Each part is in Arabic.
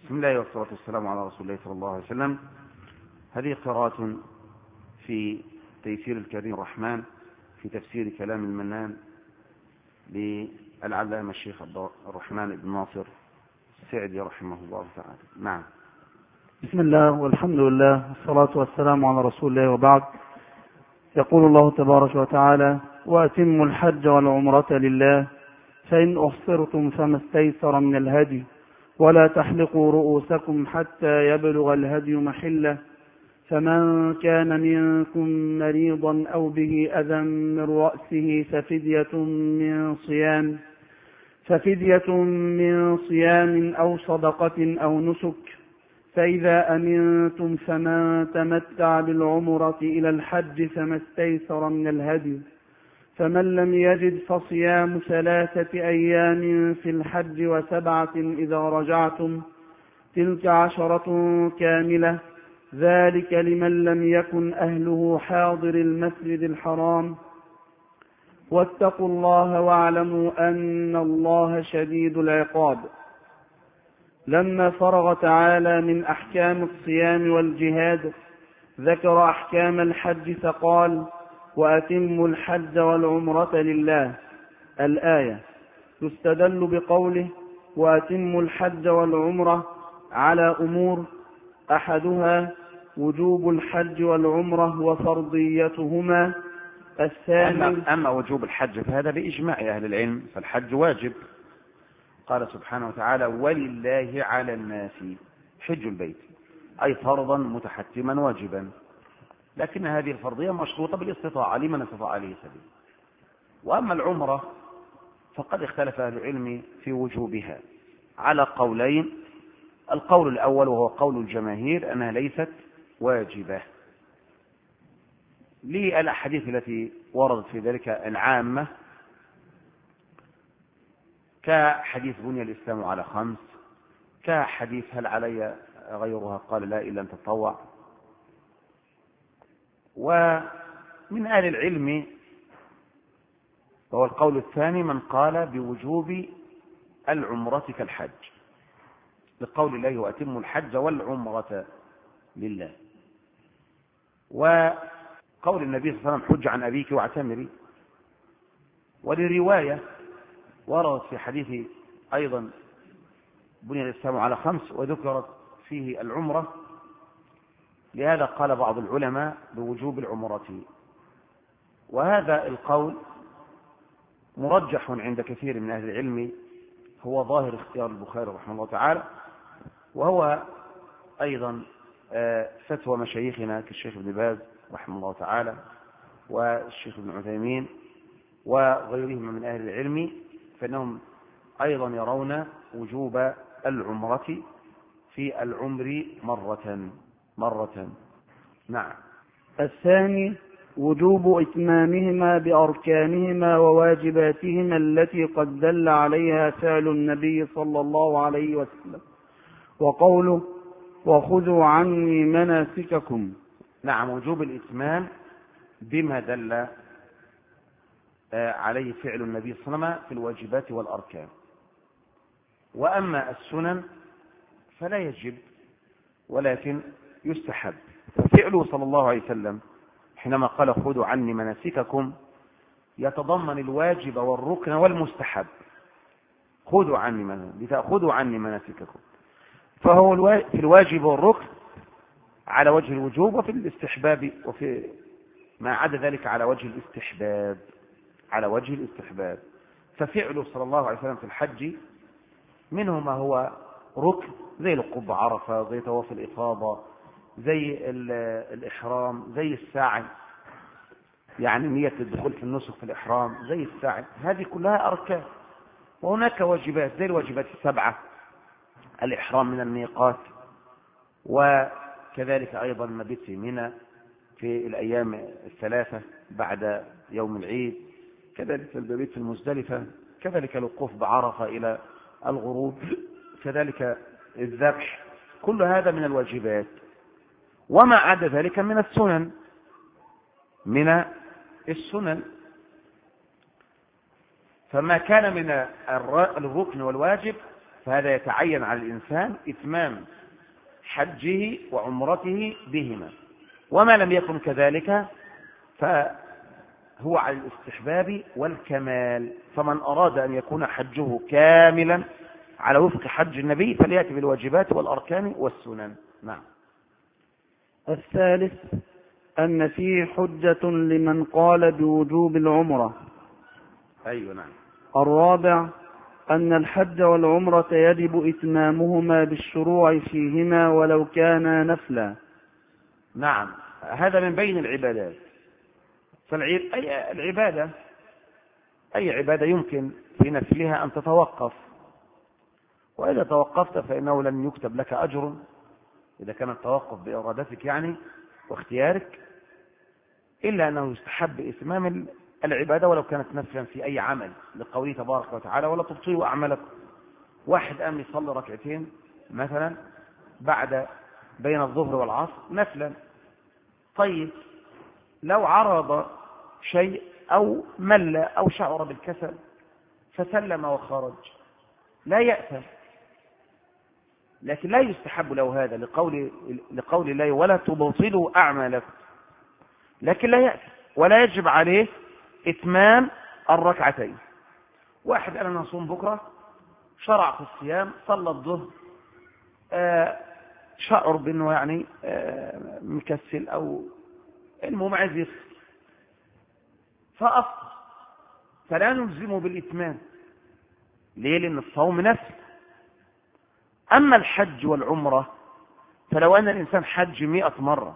بسم الله والصلاة والسلام على رسول الله صلى الله عليه وسلم. هذه قراءة في تيسير الكريم الرحمن في تفسير كلام المنان للعلامة الشيخ عبد الرحمن بن ناصر السعدي رحمه الله تعالى. نعم. بسم الله والحمد لله والصلاة والسلام على رسول الله وبعد. يقول الله تبارك وتعالى: وأتموا الحج والعمرة لله فإن أحصرتم فما استيسر من الهدي ولا تحلقوا رؤوسكم حتى يبلغ الهدي محله فمن كان منكم مريضا أو به أذى من رأسه ففدية من صيام أو صدقة أو نسك فإذا أمنتم فمن تمتع بالعمرة إلى الحج فما استيسر من الهدي فمن لم يجد فصيام 3 أيام في الحج و7 إذا رجعتم تلك 10 كاملة ذلك لمن لم يكن أهله حاضر المسجد الحرام واتقوا الله واعلموا أن الله شديد العقاب. لما فرغ تعالى من أحكام الصيام والجهاد ذكر أحكام الحج فقال: وأتموا الحج والعمرة لله. الآية يستدل بقوله وأتموا الحج والعمرة على أمور: أحدها وجوب الحج والعمرة وفرضيتهما. الثاني أما وجوب الحج فهذا بإجماع أهل العلم، فالحج واجب. قال سبحانه وتعالى: ولله على الناس حج البيت، أي فرضا متحتما واجبا، لكن هذه الفرضية مشروطة بالاستطاعة لمن استطاع عليه سبيل. وأما العمرة فقد اختلف أهل العلم في وجوبها على قولين. القول الأول وهو قول الجماهير أنها ليست واجبة للأحاديث التي وردت في ذلك العامة، كحديث بني الإسلام على 5، كحديث هل علي غيرها قال لا إلا أن تطوع. ومن أهل العلم وهو القول الثاني من قال بوجوب العمرة كالحج، لقول الله وأتموا الحج والعمرة لله، وقول النبي صلى الله عليه وسلم حج عن أبيك واعتمري. ولرواية وردت في حديث أيضا بني الإسلام على 5 وذكرت فيه العمرة، لهذا قال بعض العلماء بوجوب العمرة. وهذا القول مرجح عند كثير من أهل العلم، هو ظاهر اختيار البخاري رحمه الله تعالى، وهو أيضا فتوى مشايخنا كالشيخ ابن باز رحمه الله تعالى والشيخ ابن عثيمين وغيرهم من أهل العلم، فإنهم أيضا يرون وجوب العمرة في العمر مرة. نعم. الثاني وجوب إتمامهما بأركانهما وواجباتهما التي قد دل عليها فعل النبي صلى الله عليه وسلم وقوله وخذوا عني مناسككم. نعم، وجوب الإتمام بما دل عليه فعل النبي صلى الله عليه وسلم في الواجبات والأركان. وأما السنن فلا يجب ولكن يستحب. ففعله صلى الله عليه وسلم حينما قال خذوا عني مناسككم يتضمن الواجب والركن والمستحب. خذوا عني مناسككم، فهو في الواجب والركن على وجه الوجوب، وفي الاستحباب وفي ما عدا ذلك على وجه الاستحباب. ففعله صلى الله عليه وسلم في الحج منه ما هو ركن زي الوقوف بعرفة، زي طواف الإفاضة، زي الإحرام، زي السعي، يعني نية الدخول في النسك في الإحرام، زي السعي، هذه كلها أركان. وهناك واجبات زي الواجبات 7، الإحرام من الميقات، وكذلك أيضا المبيت في منى في الأيام 3 بعد يوم العيد، كذلك المبيت في المزدلفة، كذلك الوقوف بعرفة إلى الغروب، كذلك الذبح، كل هذا من الواجبات. وما عدا ذلك من السنن. فما كان من الركن والواجب فهذا يتعين على الإنسان إتمام حجه وعمرته بهما. وما لم يكن كذلك فهو على الاستحباب والكمال. فمن أراد أن يكون حجه كاملا على وفق حج النبي فليأتي بالواجبات والأركان والسنن. نعم. الثالث أن فيه حجة لمن قال بوجوب العمرة. أيوة نعم. الرابع أن الحج والعمرة يجب إتمامهما بالشروع فيهما ولو كانا نفلا. نعم، هذا من بين العبادات. أي عبادة يمكن في نفلها أن تتوقف، وإذا توقفت فإنه لن يكتب لك أجر إذا كان التوقف بإرادتك يعني واختيارك، إلا أنه يستحب إتمام العبادة ولو كانت نفلا في أي عمل، لقوله تبارك وتعالى ولا تبطلوا أعمالكم. واحد قام يصلي ركعتين مثلا بين الظهر والعصر نفلا، طيب لو عرض شيء أو مل أو شعر بالكسل فسلم وخرج لا يأثم، لكن لا يستحب له هذا لقول الله ولا تبطلوا أعمالكم، لكن لا يأثم ولا يجب عليه إتمام الركعتين. واحد قال أنا نصوم بكرة، شرع في الصيام، صلى الظهر، شعر بأنه يعني مكسل أو المهم عايز يفطر فأفطر، فلا نلزمه بالإتمام. ليه؟ لأن الصوم نفل. أما الحج والعمرة فلو أن الإنسان حج 100 مرة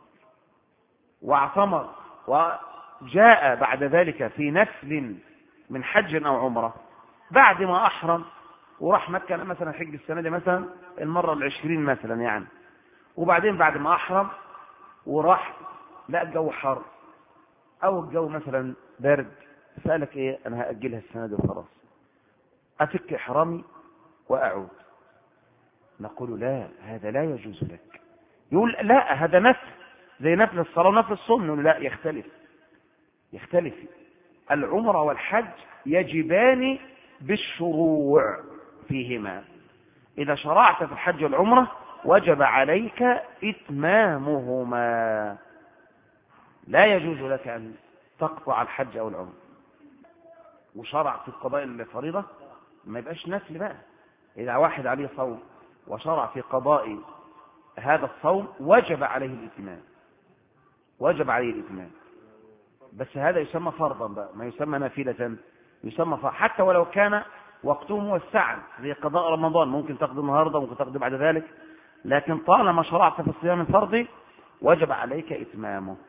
واعتمر وجاء بعد ذلك في نفل من حج أو عمرة بعد ما أحرم وراح مكة مثلا حج السنة دي مثلا المرة 20 مثلا يعني، وبعدين بعد ما أحرم وراح لا الجو حر أو الجو مثلا برد، سألك إيه أنا هأجلها السنة دي وخلاص أفك إحرامي وأعود، نقول لا هذا لا يجوز لك. يقول لا هذا نفل زي نفل الصلاة ونفل الصوم، نقول لا يختلف. العمرة والحج يجبان بالشروع فيهما، إذا شرعت في الحج والعمرة وجب عليك إتمامهما، لا يجوز لك أن تقطع الحج أو العمرة. وشرع في القضاء الفريضة ما يبقاش نفل بقى، إذا واحد عليه صوم وشرع في قضاء هذا الصوم وجب عليه الإتمام، بس هذا يسمى فرضا بقى، ما يسمى نافلة، يسمى فرض حتى ولو كان وقته موسعا زي قضاء رمضان، ممكن تقضي النهارده وممكن تقضي بعد ذلك، لكن طالما شرعت في الصيام الفرضي وجب عليك إتمامه.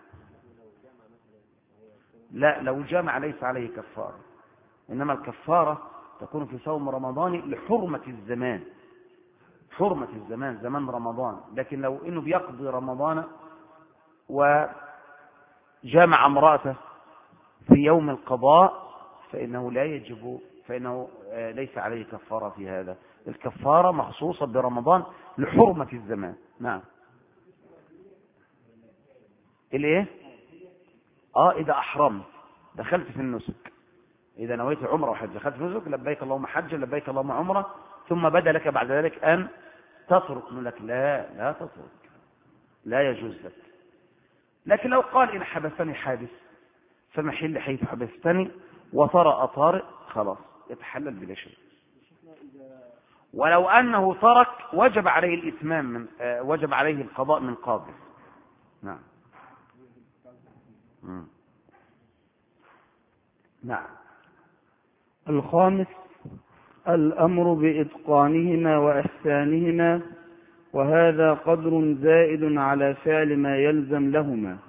لا لو جامع ليس عليه كفارة، إنما الكفارة تكون في صوم رمضان لحرمة الزمان زمان رمضان، لكن لو إنه بيقضي رمضان وجامع امرأته في يوم القضاء فإنه ليس عليه كفارة في هذا، الكفارة مخصوصة برمضان لحرمة الزمان. نعم. الايه؟ إذا أحرمت دخلت في النسك، إذا نويت عمرة وحج دخلت في النسك لبيك اللهم حج لبيك اللهم عمرة، ثم بدا لك بعد ذلك أن تترك، نقول لك لا تترك، لا يجوز لك. لكن لو قال إن حبسني حابس فمحل حيث حبستني وطرأ طارئ خلاص يتحلل بلا شيء. ولو أنه ترك وجب عليه الإتمام وجب عليه القضاء من قاضي. نعم. نعم. الخامس الأمر بإتقانهما وإحسانهما، وهذا قدر زائد على فعل ما يلزم لهما.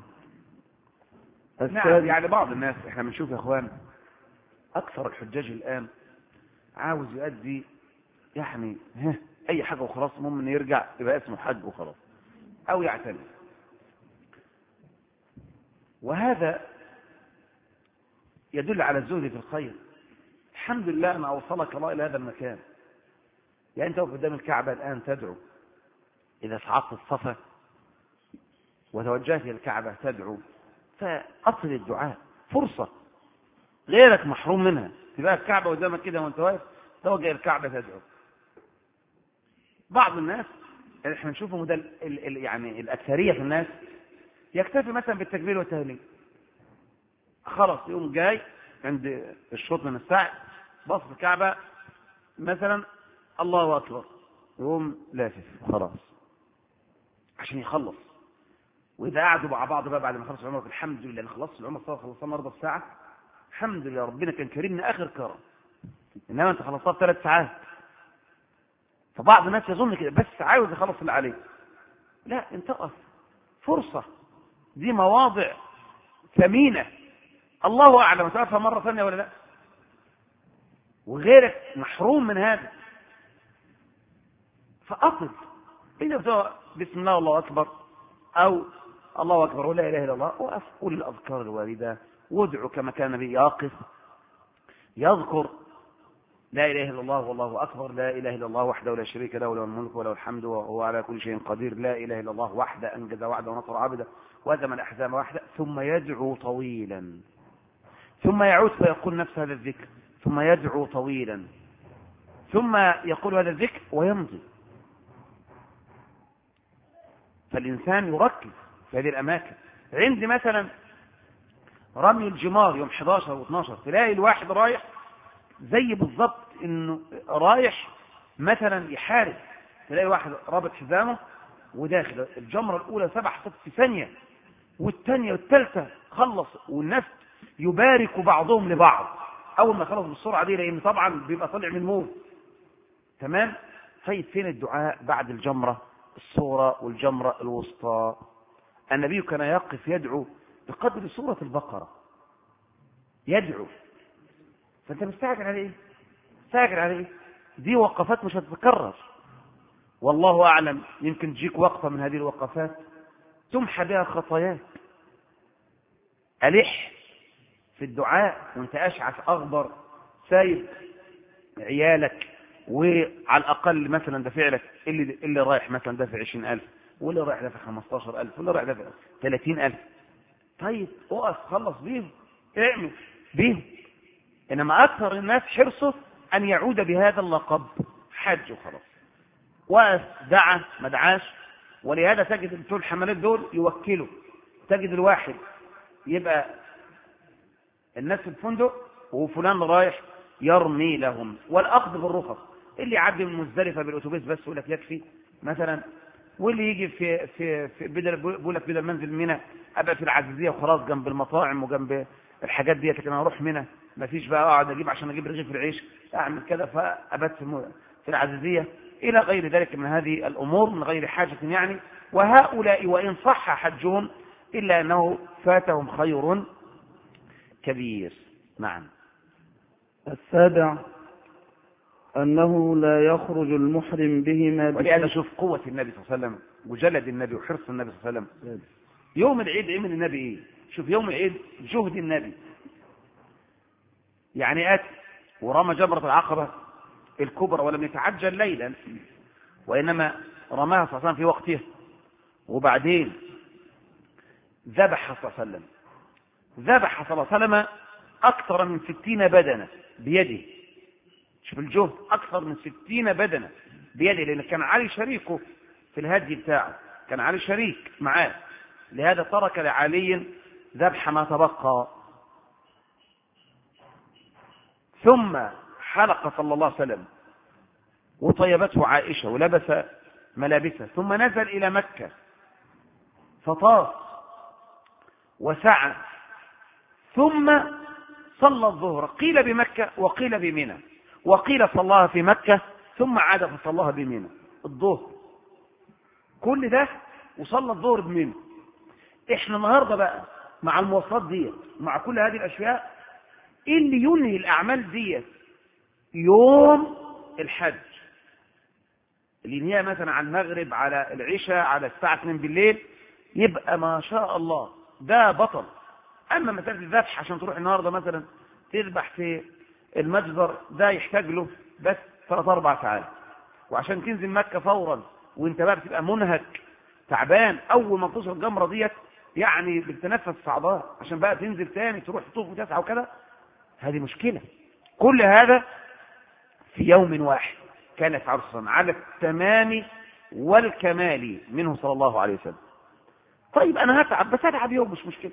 نعم، يعني بعض الناس احنا بنشوف يا اخوان اكثر الحجاج الان عاوز يؤدي يعني اي حاجه وخلاص، المهم انه يرجع يبقى اسمه حج وخلاص او يعتمد، وهذا يدل على الزهد في الخير. الحمد لله أن أوصلك الله إلى هذا المكان، يعني أنت قدام الكعبة الآن تدعو، إذا صعدت الصفا وتوجهت إلى الكعبة تدعو، فأصل الدعاء فرصة غيرك محروم منها، تبقى الكعبة قدامك كده وأنت واقف توجه الكعبة تدعو، بعض الناس احنا نشوفهم ده يعني الأكثرية في الناس يكتفي مثلا بالتكبير والتهليل، خلاص يوم جاي عند الشوط من الساعة بص الكعبة مثلا الله أكبر، يقوم لافف خلاص عشان يخلص. وإذا قعدوا مع بعض بقى بعد ما خلص العمر الحمد لله أنا خلصت العمر خلصنا النهارده في ساعة، الحمد لله ربنا كان كريمنا آخر كرم، إنما أنت خلصتها في 3 ساعات. فبعض الناس يظن كده بس عاوز يخلص اللي عليه. لا، انت اقف، فرصة، دي مواضع ثمينة الله أعلم تعرفها مرة ثانية ولا لا، وغيرك محروم من هذا. فأقف إذا بتقول بسم الله والله أكبر أو الله أكبر ولا إله إلا الله، وقف قول الأذكار الواردة وادعو كما كان النبي يقف يذكر لا إله إلا الله والله أكبر، لا إله إلا الله وحده لا شريك له له الملك وله الحمد وهو على كل شيء قدير، لا إله إلا الله وحده أنجز وعده ونصر عبده وهزم الأحزاب وحده، ثم يدعو طويلا ثم يعود فيقول نفس هذا الذكر ثم يدعو طويلا ثم يقول هذا الذكر ويمضي. فالإنسان يركز في هذه الأماكن. عندي مثلا رمي الجمار يوم 11 و12 تلاقي الواحد رايح زي بالضبط انه رايح مثلا يحارب، تلاقي واحد رابط حزامه وداخل الجمرة الأولى 7 خطوات في ثانية والثانية والثالثة خلص، والناس يبارك بعضهم لبعض أول ما خلص بالسرعة دي لأن طبعا بيبقى طالع من الموت. تمام. طيب فين الدعاء بعد الجمرة الصورة والجمرة الوسطى؟ النبي كان يقف يدعو بقدر سورة البقرة يدعو. فأنت مستعجل على إيه؟ مستعجل على إيه؟ دي وقفات مش هتتكرر، والله أعلم يمكن تجيك وقفة من هذه الوقفات تمحى بها خطاياك. ألح في الدعاء وانت أشعث أغبر سايب عيالك، وعلى الأقل مثلا دافع لك اللي رايح مثلا دافع 20,000 واللي رايح دافع 15,000 واللي رايح دافع 30,000. طيب اقف خلص بيهم اعمل بيهم. إنما أكثر الناس حرصه أن يعود بهذا اللقب حج وخلاص، وقف دعا ما دعاش. ولهذا تجد بتوع الحملات دول يوكلوا، تجد الواحد يبقى الناس في الفندق وفلان رايح يرمي لهم، والأخذ بالرخص اللي يعدي من مزدلفة بالأتوبيس بس يقول لك يكفي مثلا، واللي يجي في بدل بيقول لك بدل منزل منى أبقى في العزيزية وخلاص جنب المطاعم وجنب الحاجات دي، لكن أنا أروح منى ما فيش بقى أقعد أجيب عشان أجيب رغيف العيش أعمل كذا فأبت في العزيزية إلى غير ذلك من هذه الأمور من غير حاجة يعني. وهؤلاء وإن صح حجهم إلا أنه فاتهم خير كبير. نعم. السابع أنه لا يخرج المحرم بهما. ولهذا شوف قوة النبي صلى الله عليه وسلم وجلد النبي وحرص النبي صلى الله عليه وسلم. يوم العيد عمل النبي إيه؟ شوف يوم العيد جهد النبي، يعني أتى ورمى جمرة العقبة الكبرى ولم يتعجل ليلا، وإنما رماها صلى الله عليه وسلم في وقتها، وبعدين ذبح صلى الله عليه وسلم، ذبح صلى الله عليه وسلم أكثر من 60 بدنة بيده. شوف الجهد، أكثر من 60 بدنة بيده، لأن كان علي شريكه في الهدي بتاعه، كان علي شريك معاه، لهذا ترك لعلي ذبح ما تبقى. ثم حلق صلى الله عليه وسلم وطيبته عائشة ولبس ملابسه، ثم نزل إلى مكة فطاف وسعى، ثم صلى الظهر قيل بمكة وقيل بمنى، وقيل صلاها في مكة ثم عاد فصلاها بمنى الظهر، كل ده وصلى الظهر بمنى. احنا النهارده بقى مع المواصلات دي مع كل هذه الاشياء اللي ينهي الاعمال دي يوم الحج، اللي ينهيها مثلا على المغرب على العشاء على الساعة 2 بالليل، يبقى ما شاء الله ده بطل. اما مسألة الذبح عشان تروح النهارده مثلا تذبح في المجزر ده يحتاج له بس 3-4 ساعات، وعشان تنزل مكة فورا وانت بقى بتبقى منهك تعبان اول ما توصل الجمرة ديت، يعني بتتنفس صعباء عشان بقى تنزل تاني تروح تطوف وتسعى وكذا، هذه مشكلة. كل هذا في يوم واحد كان يفعله صلى الله عليه وسلم على التمام والكمال منه صلى الله عليه وسلم. طيب أنا هتعب، بس أتعب يوم مش مشكلة.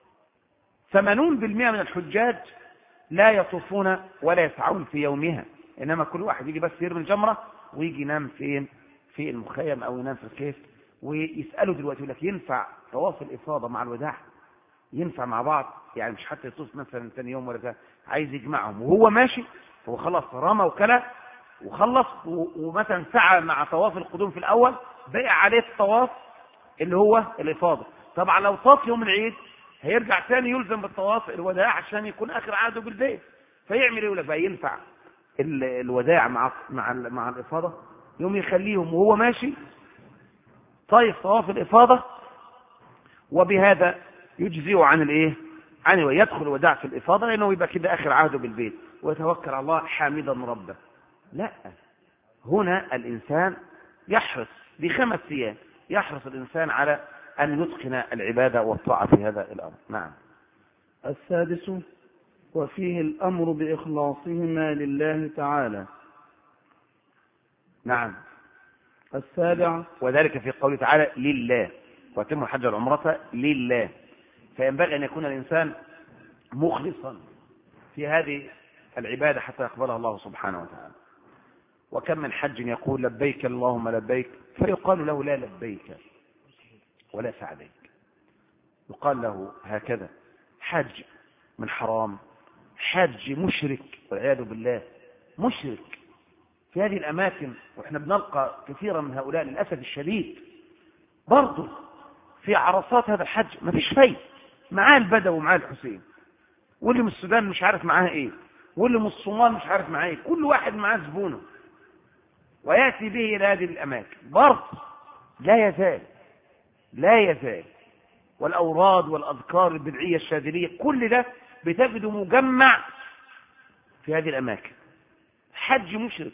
80% من الحجاج لا يطوفون ولا يسعون في يومها، إنما كل واحد يجي بس يرمي الجمرة ويجي ينام فين؟ في المخيم أو ينام في الكيف. ويسألوا دلوقتي يقول لك ينفع طواف الإفاضة مع الوداع؟ ينفع مع بعض؟ يعني مش حتى يطوف مثلا ثاني يوم ولا عايز يجمعهم وهو ماشي، هو خلص رمى وكلا وخلص ومثلا سعى مع طواف القدوم في الأول، بقى عليه الطواف اللي هو الإفاضة. طبعا لو طاف يوم العيد هيرجع ثاني يلزم بالطواف الوداع عشان يكون آخر عهده بالبيت. فيعمل ايه؟ يقول لك بقى ينفع الوداع مع الإفاضة؟ يوم يخليهم وهو ماشي طايف طواف الإفاضة، وبهذا يجزئ عن الايه؟ عن يدخل الوداع في الإفاضة، لأنه يبقى كده آخر عهده بالبيت ويتوكل على الله حامدا ربه. لا، هنا الإنسان يحرص ب5 أيام، يحرص الإنسان على أن يتقن العبادة والطاعة في هذا الأمر. نعم. السادس وفيه الأمر بإخلاصهما لله تعالى. نعم. السابع وذلك في قوله تعالى لله وأتموا الحج والعمرة لله. فينبغي أن يكون الإنسان مخلصا في هذه العبادة حتى يقبلها الله سبحانه وتعالى. وكم من حج يقول لبيك اللهم لبيك، فيقال له لا لبيك ولا سعديك، يقال له هكذا. حج من حرام، حج مشرك والعياذ بالله، مشرك في هذه الأماكن. وإحنا بنلقى كثيرا من هؤلاء للأسف الشديد برضو في عرصات هذا الحج ما فيش فايدة. معاه البدو ومعاه الحسين، واللي من السودان مش عارف معاه ايه، واللي من الصومال مش عارف معاه ايه، كل واحد معاه زبونه ويأتي به إلى هذه الأماكن. برضو لا يزال والأوراد والأذكار البدعية الشاذلية كل ده بتجده مجمع في هذه الأماكن. حج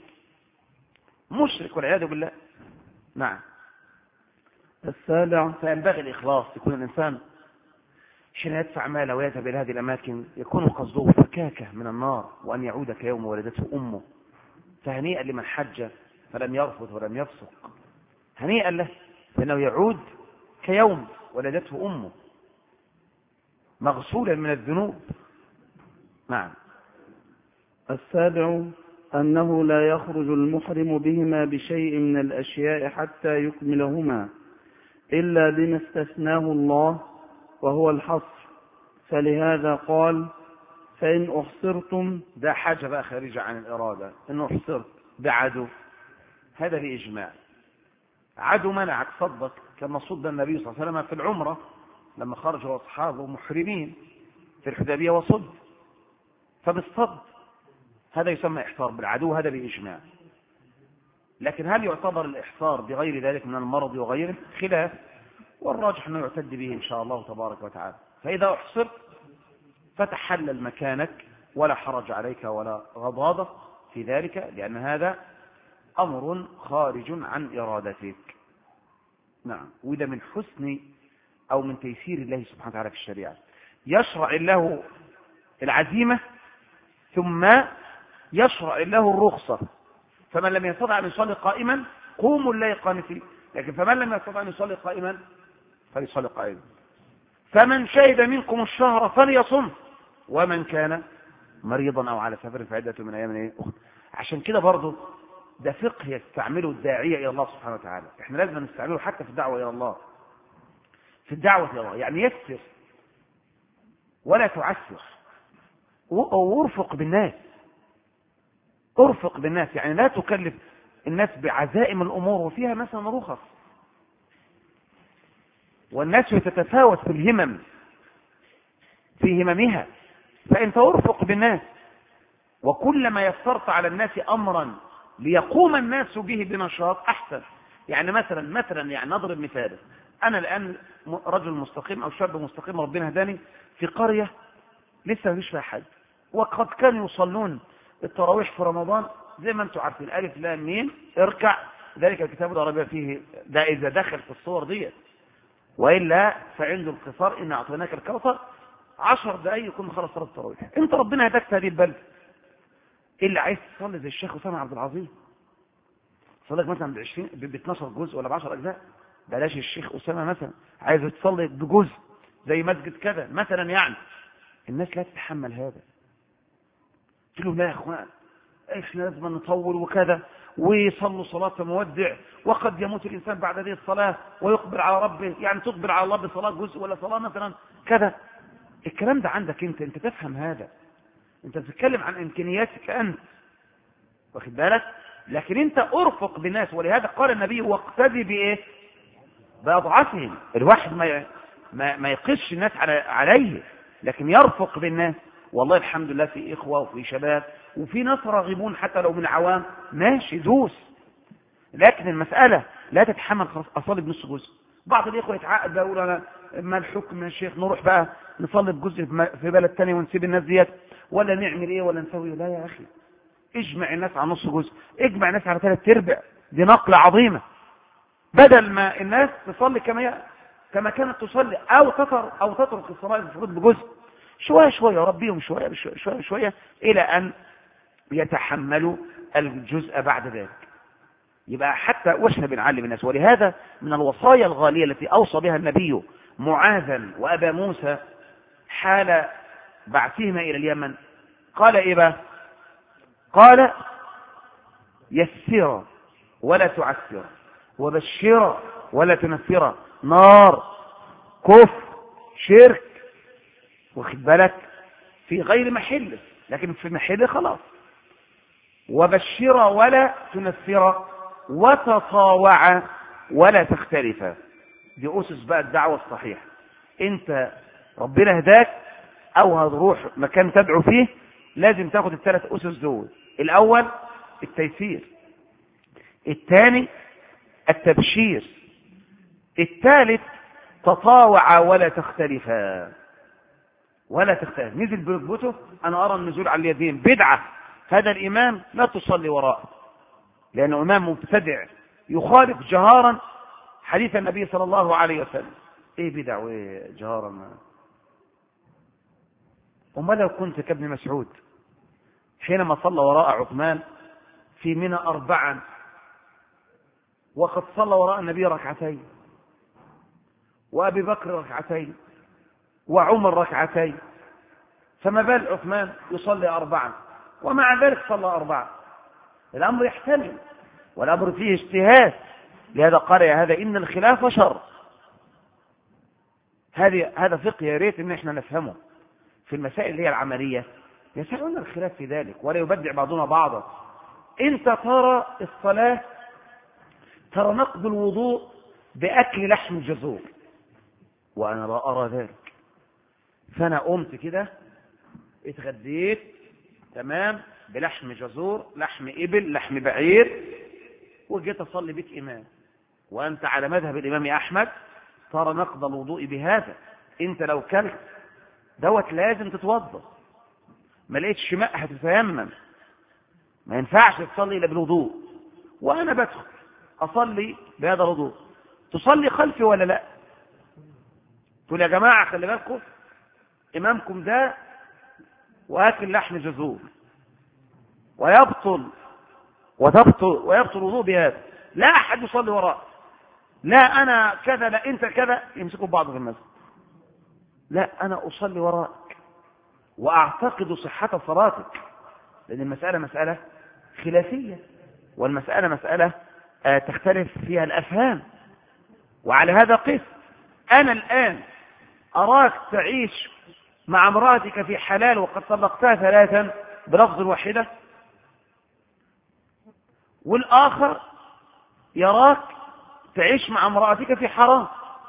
مشرك والعياذ بالله. نعم. السابع فينبغي الإخلاص، يكون الإنسان حين يدفع ماله ويذهب إلى هذه الأماكن يكون قصده فكاكة من النار وأن يعود كيوم ولدته أمه. فهنيئا لمن حج فلم يرفض ولم يفسق، هنيئا له، فإنه يعود كيوم ولدته أمه مغسولا من الذنوب. نعم. السابع أنه لا يخرج المحرم بهما بشيء من الأشياء حتى يكملهما إلا بما استثناه الله وهو الحصر، فلهذا قال فإن أحصرتم. ده حاجة بقى خارجة عن الإرادة، إنه أحصرت بعدو، هذا بإجماع. عدو منعك صدق، كما صد النبي صلى الله عليه وسلم في العمرة لما خرج وأصحابه محرمين في الحديبية وصد، فبالصد هذا يسمى إحصار بالعدو، هذا بإجماع. لكن هل يعتبر الإحصار بغير ذلك من المرض وغيره؟ خلاف، والراجح أنه يعتد به إن شاء الله تبارك وتعالى. فإذا أحصرت فتحلل مكانك ولا حرج عليك ولا غضاضة في ذلك، لأن هذا أمر خارج عن إرادتك. نعم. وده من حسن أو من تيسير الله سبحانه وتعالى في الشريعة، يشرع له العزيمة ثم يشرع له الرخصة. فمن لم يستطع أن يصلي قائما قوموا الليل قانتين، لكن فمن لم يستطع أن يصلي قائما فليصلي قائما. فمن شهد منكم الشهر فليصم، ومن كان مريضا أو على سفر فعدة من أيام أخرى. عشان كده برضو ده فقه يستعمله الداعية إلى الله سبحانه وتعالى. احنا لازم نستعمله حتى في الدعوة إلى الله، في الدعوة إلى الله، يعني يسر ولا تعسر، وارفق بالناس، ارفق بالناس، يعني لا تكلف الناس بعزائم الأمور وفيها مثلا رخص، والناس تتفاوت في الهمم في هممها، فأنت ارفق بالناس. وكلما يسرت على الناس أمرا ليقوم الناس به بنشاط أحسن. يعني مثلا يعني نضرب مثال، أنا الآن رجل مستقيم أو شاب مستقيم ربنا هداني في قرية لسه مفيش فيها حد، وقد كانوا يصلون التراويح في رمضان زي ما انتم عارفين، ألف لام ميم اركع، ذلك الكتاب العربي فيه، ده إذا دخل في الصور دي، وإلا فعنده القصار إن أعطيناك الكوثر 10 دقايق يكون خلص صلاة التراويح. انت ربنا هداك في هذه البلد، اللي عايز تصلي زي الشيخ أسامة عبد العظيم تصلي مثلا ب 12 جزء ولا ب 10 اجزاء. بلاش الشيخ اسامه مثلا عايز تصلي بجزء زي مسجد كذا مثلا، يعني الناس لا تتحمل هذا. قلت له لا يا اخوان، احنا لازم نطول وكذا، ويصلوا صلاة مودع، وقد يموت الإنسان بعد هذه الصلاة ويقبل على ربه، يعني تقبل على الله بصلاة جزء ولا صلاة مثلا كذا. الكلام ده عندك انت تفهم هذا، انت بتتكلم عن امكانياتك انت، واخد بالك؟ لكن انت ارفق بالناس، ولهذا قال النبي واقتدي بايه؟ باضعافهم. الواحد ما يقش الناس عليه، لكن يرفق بالناس. والله الحمد لله في اخوه وفي شباب وفي ناس راغبون حتى لو من عوام، ماشي دوس، لكن المساله لا تتحمل خلاص اصلي بنص جزء. بعض الاخوه يتعقد يقول انا ما الحكم يا شيخ، نروح بقى نصلي بجزء في بلد ثاني ونسيب الناس ديت، ولا نعمل ايه ولا نسوي؟ لا يا اخي، اجمع الناس على نص جزء، اجمع الناس على 3/4. دي نقله عظيمه، بدل ما الناس تصلي كما كانت تصلي، او تترك الصلاه المفروض بجزء، شويه شويه ربيهم شويه شويه شويه الى ان يتحملوا الجزء بعد ذلك. يبقى حتى واحنا بنعلم الناس. ولهذا من الوصايا الغاليه التي اوصى بها النبي معاذا وابا موسى حال بعثهما الى اليمن، قال ايه بقى؟ قال يسر ولا تعسر، وبشر ولا تنفر، نار، كفر، شرك، واخد بالك؟ في غير محله، لكن في محله خلاص. وبشر ولا تنفر، وتطاوع ولا تختلف. دي أسس بقى الدعوة الصحيحة. انت ربنا هداك او هتروح مكان تدعو فيه، لازم تاخد الثلاث أسس دول. الاول التيسير، الثاني التبشير، الثالث تطاوع ولا تختلف. ولا تختلف. نزل بركبته، انا ارى النزول على اليدين بدعة، هذا الامام لا تصلي وراءه، لانه امام مبتدع يخالف جهارا حديث النبي صلى الله عليه وسلم. ايه بدع وجهارا؟ وما لو كنت كابن مسعود حينما صلى وراء عثمان في منى 4، وقد صلى وراء النبي 2 وابي بكر 2 وعمر 2، فما بال عثمان يصلي 4 ومع ذلك صلى 4؟ الامر يحتمل والامر فيه اجتهاد. لهذا قال يا هذا ان الخلاف شر. هذا فقه يا ريت ان احنا نفهمه في المسائل اللي هي العمليه. يسعون الخلاف في ذلك ولا يبدع بعضنا بعضا. انت ترى الصلاه، ترى نقض الوضوء باكل لحم الجزور، وانا لا ارى ذلك. فانا قمت كده اتغديت تمام بلحم جزور، لحم ابل، لحم بعير، وجيت اصلي بك امام، وانت على مذهب الامام احمد ترى نقض الوضوء بهذا. انت لو كلت دوت لازم تتوضا، ما لقيتش ماء هتتيمم، ما ينفعش تصلي الا بالوضوء. وانا بدخل اصلي بهذا الوضوء، تصلي خلفي ولا لا؟ تقول يا جماعه خلي بالكم امامكم ده واكل لحم جزور ويبطل الوضوء بهذا، لا احد يصلي وراء، لا انا كذا لا انت كذا، يمسكوا بعض في المسجد. لا انا اصلي وراءك واعتقد صحة صلاتك، لان المسألة مسألة خلافية، والمسألة مسألة تختلف فيها الافهام. وعلى هذا قس. انا الان اراك تعيش مع امرأتك في حلال وقد طلقتها 3 بلفظ واحدة، والآخر يراك تعيش مع امرأتك في حرام،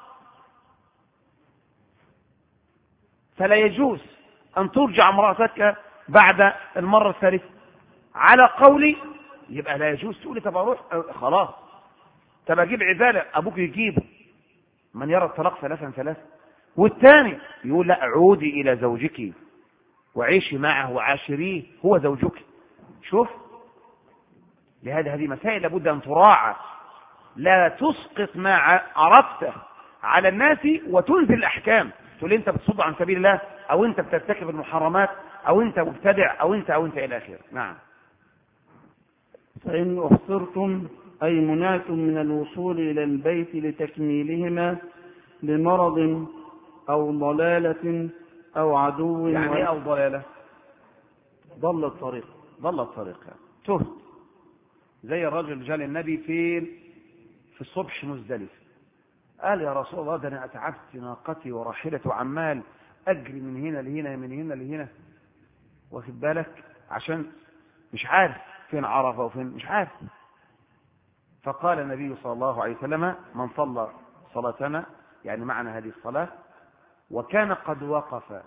فلا يجوز أن ترجع امرأتك بعد المرة الثالثة. على قولي يبقى لا يجوز تقولي طب اروح خلاص، طب اجيب عزالة ابوك يجيبه، من يرى الطلاق 3 والثاني يقول لا عودي الى زوجك وعيشي معه وعاشريه، هو زوجك. شوف، لهذا هذه مسائل لابد ان تراعى، لا تسقط ما عرفته على الناس وتنزل الاحكام، تقول انت بتصد عن سبيل الله، او انت بترتكب المحرمات، او انت مبتدع، او انت الى اخره. نعم. فإن أحصرتم أي منعتم من الوصول إلى البيت لتكميلهما لمرض أو ضلالة أو عدو. يعني أو ضلالة؟ ضل الطريق. ضل الطريق، تهت. زي الرجل جاء للنبي في الصبح مزدلف، قال يا رسول الله ده أنا أتعبت ناقتي وراحلتي وعمال أجري من هنا لهنا من هنا لهنا، واخد بالك، عشان مش عارف فين عرفة وفين مش عارف. فقال النبي صلى الله عليه وسلم من صلى صلاتنا، يعني معنى هذه الصلاة، وكان قد وقف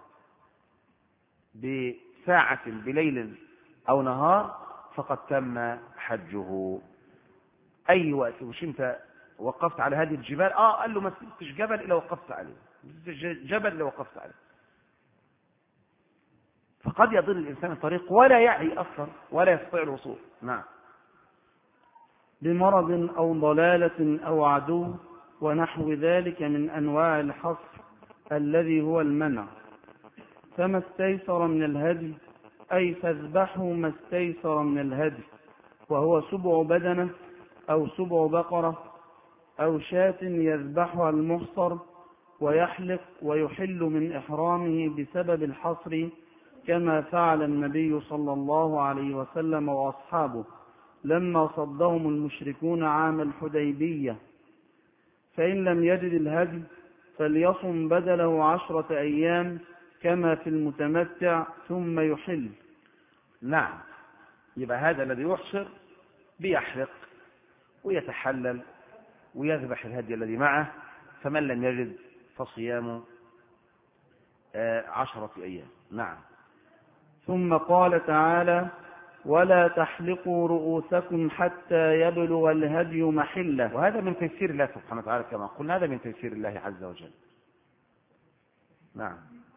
بساعة بليل أو نهار فقد تم حجه. أي وقت مش أنت وقفت على هذه الجبال، قال له ما سبتش جبل إلا وقفت عليه، ما سبتش جبل إلا وقفت عليه. فقد يضل الإنسان الطريق ولا يعي أصلا ولا يستطيع الوصول. نعم. بمرض أو ضلالة أو عدو ونحو ذلك من أنواع الحصر الذي هو المنع. فما استيسر من الهدي، أي فاذبحوا ما استيسر من الهدي، وهو سبع بدنة أو سبع بقرة أو شاة يذبحها المحصر ويحلق ويحل من إحرامه بسبب الحصر، كما فعل النبي صلى الله عليه وسلم وأصحابه لما صدهم المشركون عام الحديبية. فإن لم يجد الهدي فليصم بدله 10 أيام كما في المتمتع ثم يحل. نعم. يبقى هذا الذي يحصر بيحلق ويتحلل ويذبح الهدي الذي معه، فمن لم يجد فصيام 10 أيام. نعم. ثم قال تعالى ولا تحلقوا رؤوسكم حتى يبلغ الهدي محله. وهذا من تيسير الله سبحانه وتعالى كما قلنا، هذا من تيسير الله عز وجل. نعم.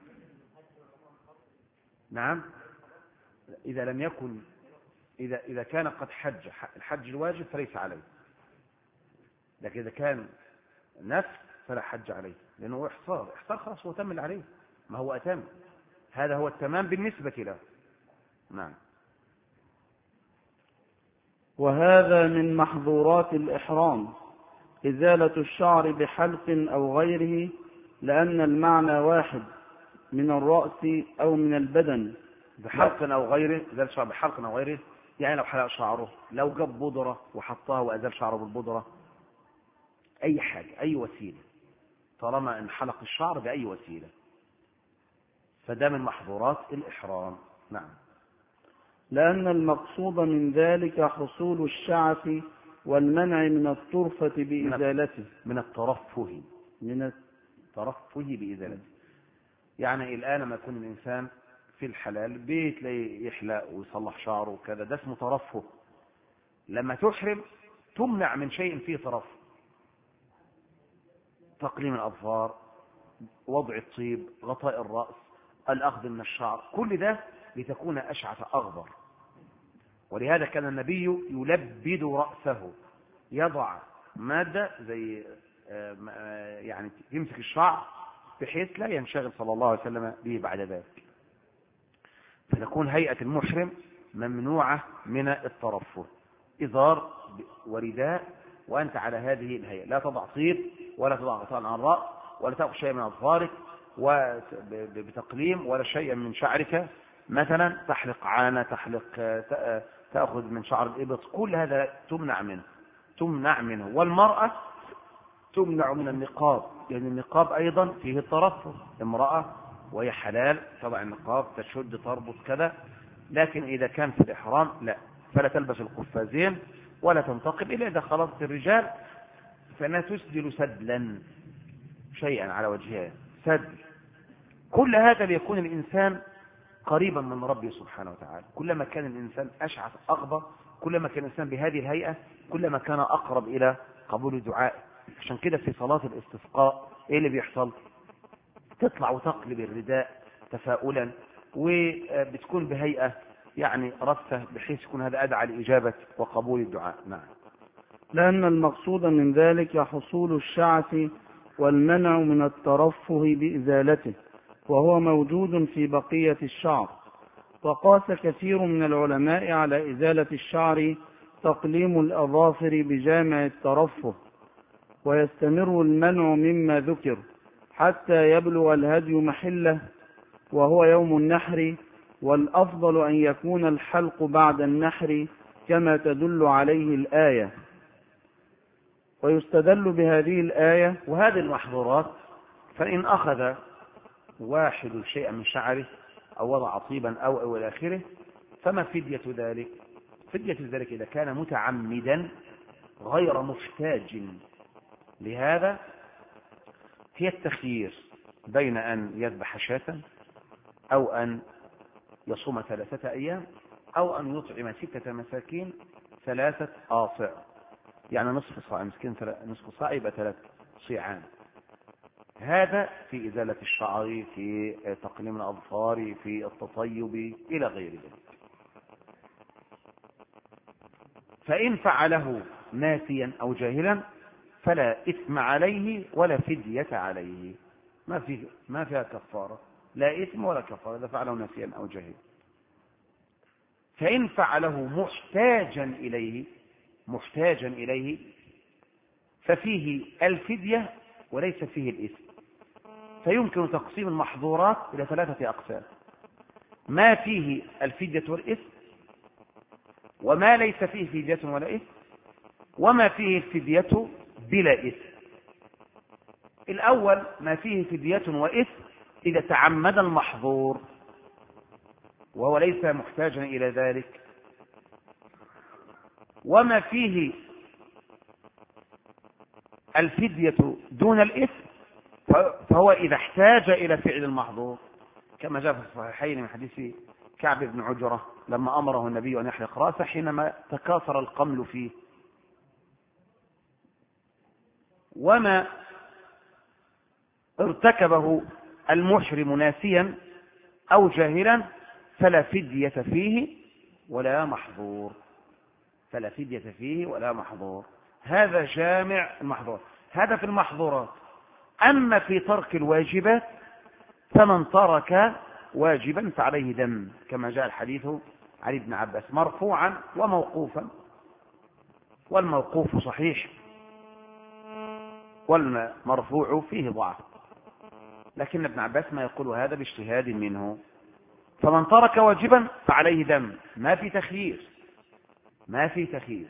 نعم. إذا لم يكن إذا كان قد حج الحج الواجب فليس عليه، لكن إذا كان نفس فلا حج عليه، لأنه إحصار خلاص هو تم اللي عليه، ما هو أتم، هذا هو التمام بالنسبة له. نعم. وهذا من محظورات الإحرام إزالة الشعر بحلق أو غيره، لأن المعنى واحد من الرأس أو من البدن. بحلق أو غيره، إزالة الشعر بحلق أو غيره، يعني لو حلق شعره، لو جاب بودرة وحطها وأزال شعره بالبودرة، أي حاجة، أي وسيلة، طالما إن حلق الشعر بأي وسيلة فده من محظورات الإحرام. نعم. لأن المقصود من ذلك حصول الشعث والمنع من الطرفة بإزالته، من الترفه بإزالته. يعني الآن لما يكون الإنسان في الحلال بتلاقي يحلق ويصلح شعره وكذا، ده اسمه ترفه. لما تحرم تمنع من شيء فيه ترفه، تقليم الأظفار، وضع الطيب، غطاء الرأس، الأخذ من الشعر، كل ده لتكون أشعث أغبر. ولهذا كان النبي يلبد رأسه، يضع مادة زي يعني يمسك الشعر بحيث لا ينشغل صلى الله عليه وسلم به بعد ذلك، فتكون هيئة المحرم ممنوعة من الترفه. إزار ورداء وأنت على هذه الهيئة، لا تضع طيب ولا تضع غطاء عن الرأس ولا تأخذ شيء من أظفارك بتقليم ولا شيء من شعرك، مثلا تحلق عانة، تأخذ من شعر الإبط، كل هذا تمنع منه. والمرأة تمنع من النقاب، لأن النقاب أيضا فيه الترفه. امرأة وهي حلال طبعا النقاب تشد تربط كذا، لكن إذا كان في الإحرام لا، فلا تلبس القفازين ولا تنتقب إلا إذا خلطت الرجال، فإنها تسدل سدلا شيئا على وجهها سدل. كل هذا ليكون الإنسان قريبا من ربه سبحانه وتعالى. كلما كان الإنسان أشعث أغبر، كلما كان الإنسان بهذه الهيئة، كلما كان أقرب إلى قبول الدعاء. عشان كده في صلاة الاستسقاء إيه اللي بيحصل؟ تطلع وتقلب الرداء تفاؤلا، وبتكون بهيئة يعني رثة، بحيث يكون هذا أدعى لإجابة وقبول الدعاء. نعم. لأن المقصود من ذلك حصول الشعث والمنع من الترفه بإزالته، وهو موجود في بقية الشعر. وقاس كثير من العلماء على إزالة الشعر تقليم الأظافر بجامع الترفه، ويستمر المنع مما ذكر حتى يبلغ الهدي محله وهو يوم النحر، والأفضل أن يكون الحلق بعد النحر كما تدل عليه الآية. ويستدل بهذه الآية. وهذه المحظورات فإن أخذ واحد شيئا من شعره أو وضع طيبا أو إلى آخره فما فدية ذلك؟ فدية ذلك إذا كان متعمدا غير محتاج لهذا هي التخيير بين أن يذبح شاة أو أن يصوم 3 أيام أو أن يطعم 6 مساكين 3 آصع، يعني نصف صاع، مسكين نصف صاع يبقى 3 صيعان. هذا في إزالة الشعر، في تقليم الأظفار، في التطيب إلى غير ذلك. فإن فعله ناسيا أو جاهلا فلا إثم عليه ولا فدية عليه، ما فيها كفارة، لا إثم ولا كفارة إذا فعله ناسيا أو جاهلا. فإن فعله محتاجا إليه ففيه الفدية وليس فيه الإثم. فيمكن تقسيم المحظورات إلى 3 أقسام: ما فيه الفدية والإثم، وما ليس فيه فدية ولا إثم، وما فيه الفدية بلا إثم. الأول ما فيه فدية وإثم إذا تعمد المحظور وهو ليس محتاجا إلى ذلك، وما فيه الفدية دون الإثم فهو إذا احتاج إلى فعل المحظور، كما جاء في الصحيحين من حديث كعب بن عجرة لما أمره النبي أن يحلق رأسه حينما تكاثر القمل فيه. وما ارتكبه المحرم ناسيا أو جاهلا فلا فدية فيه ولا محظور، فلا فدية فيه ولا محظور. هذا جامع المحظور، هذا في المحظورات. أما في ترك الواجبات فمن ترك واجبا فعليه دم، كما جاء الحديث عن ابن عباس مرفوعا وموقوفا، والموقوف صحيح والمرفوع فيه ضعف، لكن ابن عباس ما يقول هذا باجتهاد منه. فمن ترك واجبا فعليه دم، ما في تخيير.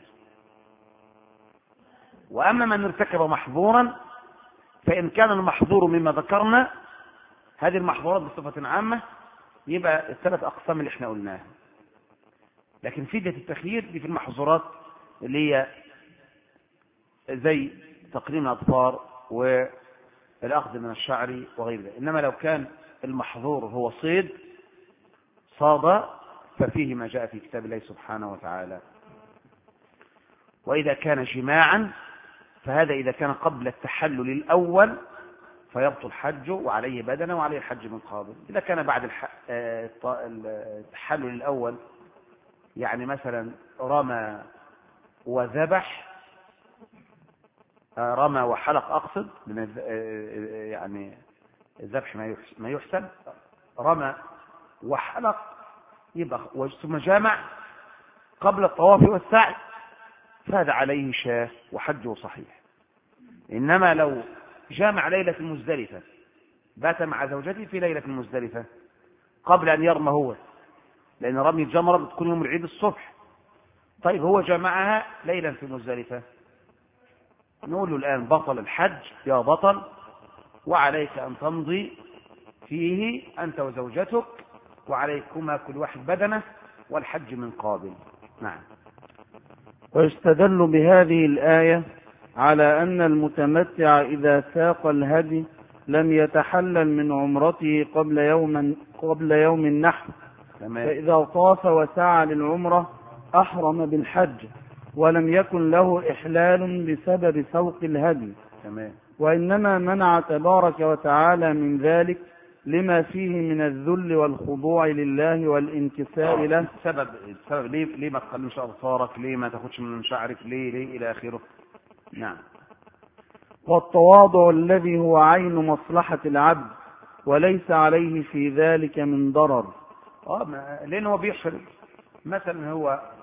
وأما من ارتكب محظورا فإن كان المحظور مما ذكرنا، هذه المحظورات بصفة عامة، يبقى ال3 أقسام اللي احنا قلناها. لكن فدية التخيير دي في المحظورات اللي هي زي تقليم الأظفار والأخذ من الشعر وغير ذلك. إنما لو كان المحظور هو صاد ففيه ما جاء في كتاب الله سبحانه وتعالى. وإذا كان جماعا فهذا إذا كان قبل التحلل الأول فيبطل الحج وعليه بدنه وعليه الحج من قابل. إذا كان بعد التحلل الأول، يعني مثلا رمى وذبح، رمى وحلق أقصد، يعني الذبح ما يحسن، رمى وحلق يبقى ثم جامع قبل الطواف والسعي فهذا عليه شاة وحجه صحيح. إنما لو جامع ليلة المزدلفة، بات مع زوجته في ليلة المزدلفة قبل أن يرمى هو، لأن رمي الجمرة بتكون يوم العيد الصبح، طيب هو جمعها ليلا في مزدلفة، نقول له الآن بطل الحج يا بطل، وعليك أن تمضي فيه أنت وزوجتك، وعليكما كل واحد بدنه، والحج من قابل. نعم. ويستدل بهذه الآية على أن المتمتع إذا ساق الهدي لم يتحلل من عمرته قبل يوم النحر، فإذا طاف وسعى للعمرة أحرم بالحج ولم يكن له إحلال بسبب سوق الهدي، وإنما منع تبارك وتعالى من ذلك لما فيه من الذل والخضوع لله والانكسار له. السبب ليه ما تقلمش أظفارك، ليه ما تاخدش من شعرك، ليه إلى آخره. نعم. والتواضع الذي هو عين مصلحة العبد وليس عليه في ذلك من ضرر. لأنه هو بيحصل مثلا هو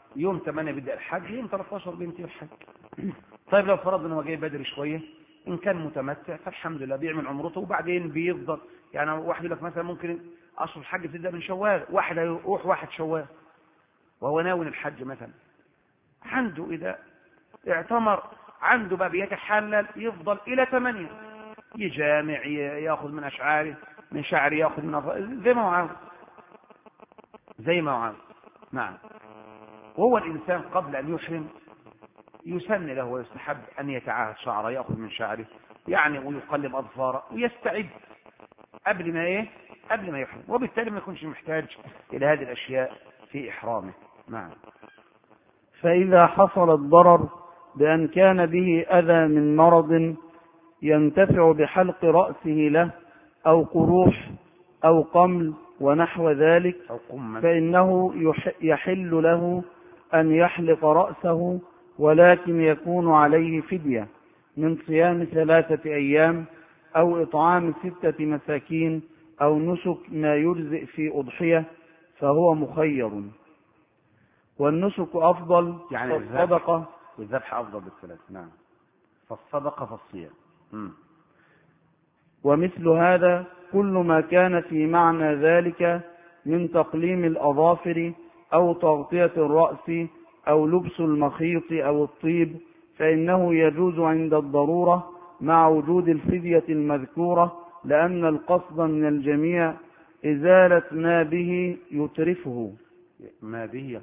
يوم 8 بيبدأ الحج، يوم 13 بينتهي الحج. طيب لو فرض ان هو جاي بدري شوية، ان كان متمتع فالحمد لله بيعمل عمرته وبعدين بيفضل. يعني واحد يقول لك مثلا ممكن اصل الحج بتبدا من شوال، واحد هيروح 1 شوال وهو ناوي الحج مثلا، عنده اذا اعتمر عنده بقى بيتحلل يفضل الى 8، يجامع ياخذ من اشعاره من شعره، ياخذ من زي ما هو عاوز، زي ما هو عاوز. نعم. وهو الانسان قبل ان يحرم يسن له ويستحب ان يتعاهد شعره، ياخذ من شعره يعني ويقلم اظفاره ويستعد قبل ما يحرم، وبالتالي ما يكونش محتاج الى هذه الاشياء في احرامه. نعم. فإذا حصل الضرر بأن كان به أذى من مرض ينتفع بحلق رأسه له أو قروح أو قمل ونحو ذلك، فإنه يحل له أن يحلق رأسه، ولكن يكون عليه فدية من صيام 3 أيام أو إطعام 6 مساكين أو نسك ما يجزئ في أضحية، فهو مخير. والنسك أفضل يعني الصدقة والذبح أفضل بالثلاث. نعم. فالصدقة فالصيام. ومثل هذا كل ما كان في معنى ذلك من تقليم الأظافر أو تغطية الرأس أو لبس المخيط أو الطيب، فإنه يجوز عند الضرورة مع وجود الفدية المذكورة، لأن القصد من الجميع إزالة ما به يترفه. ما به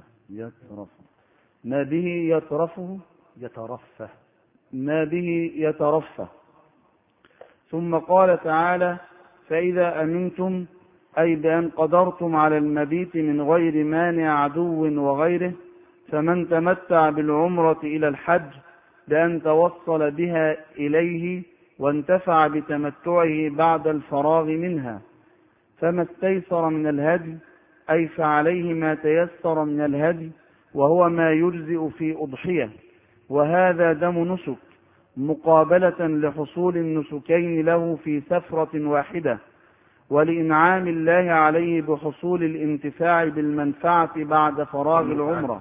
يترفه. ثم قال تعالى: فإذا أمنتم، أي بأن قدرتم على المبيت من غير مانع عدو وغيره، فمن تمتع بالعمرة إلى الحج بأن توصل بها إليه وانتفع بتمتعه بعد الفراغ منها، فما استيسر من الهدي، أي فعليه ما تيسر من الهدي، وهو ما يجزئ في أضحية، وهذا دم نسك مقابلة لحصول النسكين له في سفرة واحدة، ولإنعام الله عليه بحصول الانتفاع بالمنفعة بعد فراغ العمرة،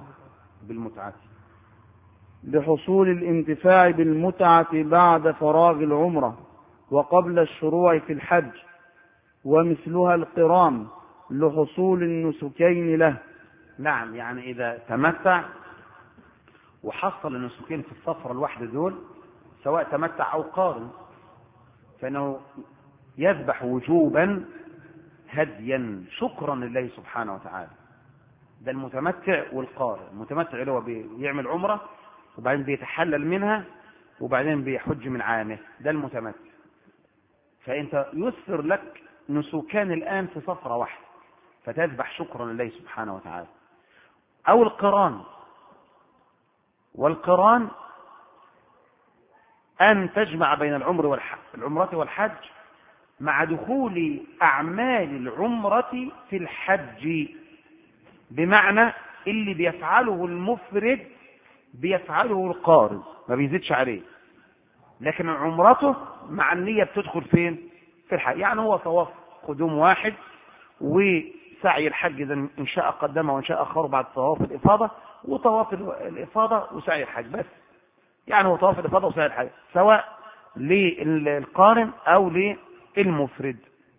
بحصول الانتفاع بالمتعة بعد فراغ العمرة وقبل الشروع في الحج. ومثلها القران لحصول النسكين له. نعم. يعني إذا تمتع وحصل النسكين في السفرة الواحدة دول، سواء تمتع أو قارن، فإنه يذبح وجوبا هديا شكرا لله سبحانه وتعالى. ده المتمتع والقارن. المتمتع اللي هو بيعمل عمرة وبعدين بيتحلل منها وبعدين بيحج من عامه، ده المتمتع. فأنت يسر لك نسكان الآن في سفرة واحدة فتذبح شكرا لله سبحانه وتعالى. أو القران. والقران أن تجمع بين العمرة والحج مع دخول أعمال العمرة في الحج، بمعنى اللي بيفعله المفرد بيفعله القارن، ما بيزيدش عليه، لكن عمرته مع النية بتدخل فين؟ في الحج. يعني هو طواف قدوم واحد وسعي الحج إذا إن شاء قدمه وإن شاء أخره بعد طواف الإفاضة، وطواف الإفاضة وسعي الحج بس. يعني هو طواف الإفاضة وسعي الحج سواء للقارن أو للمفرد.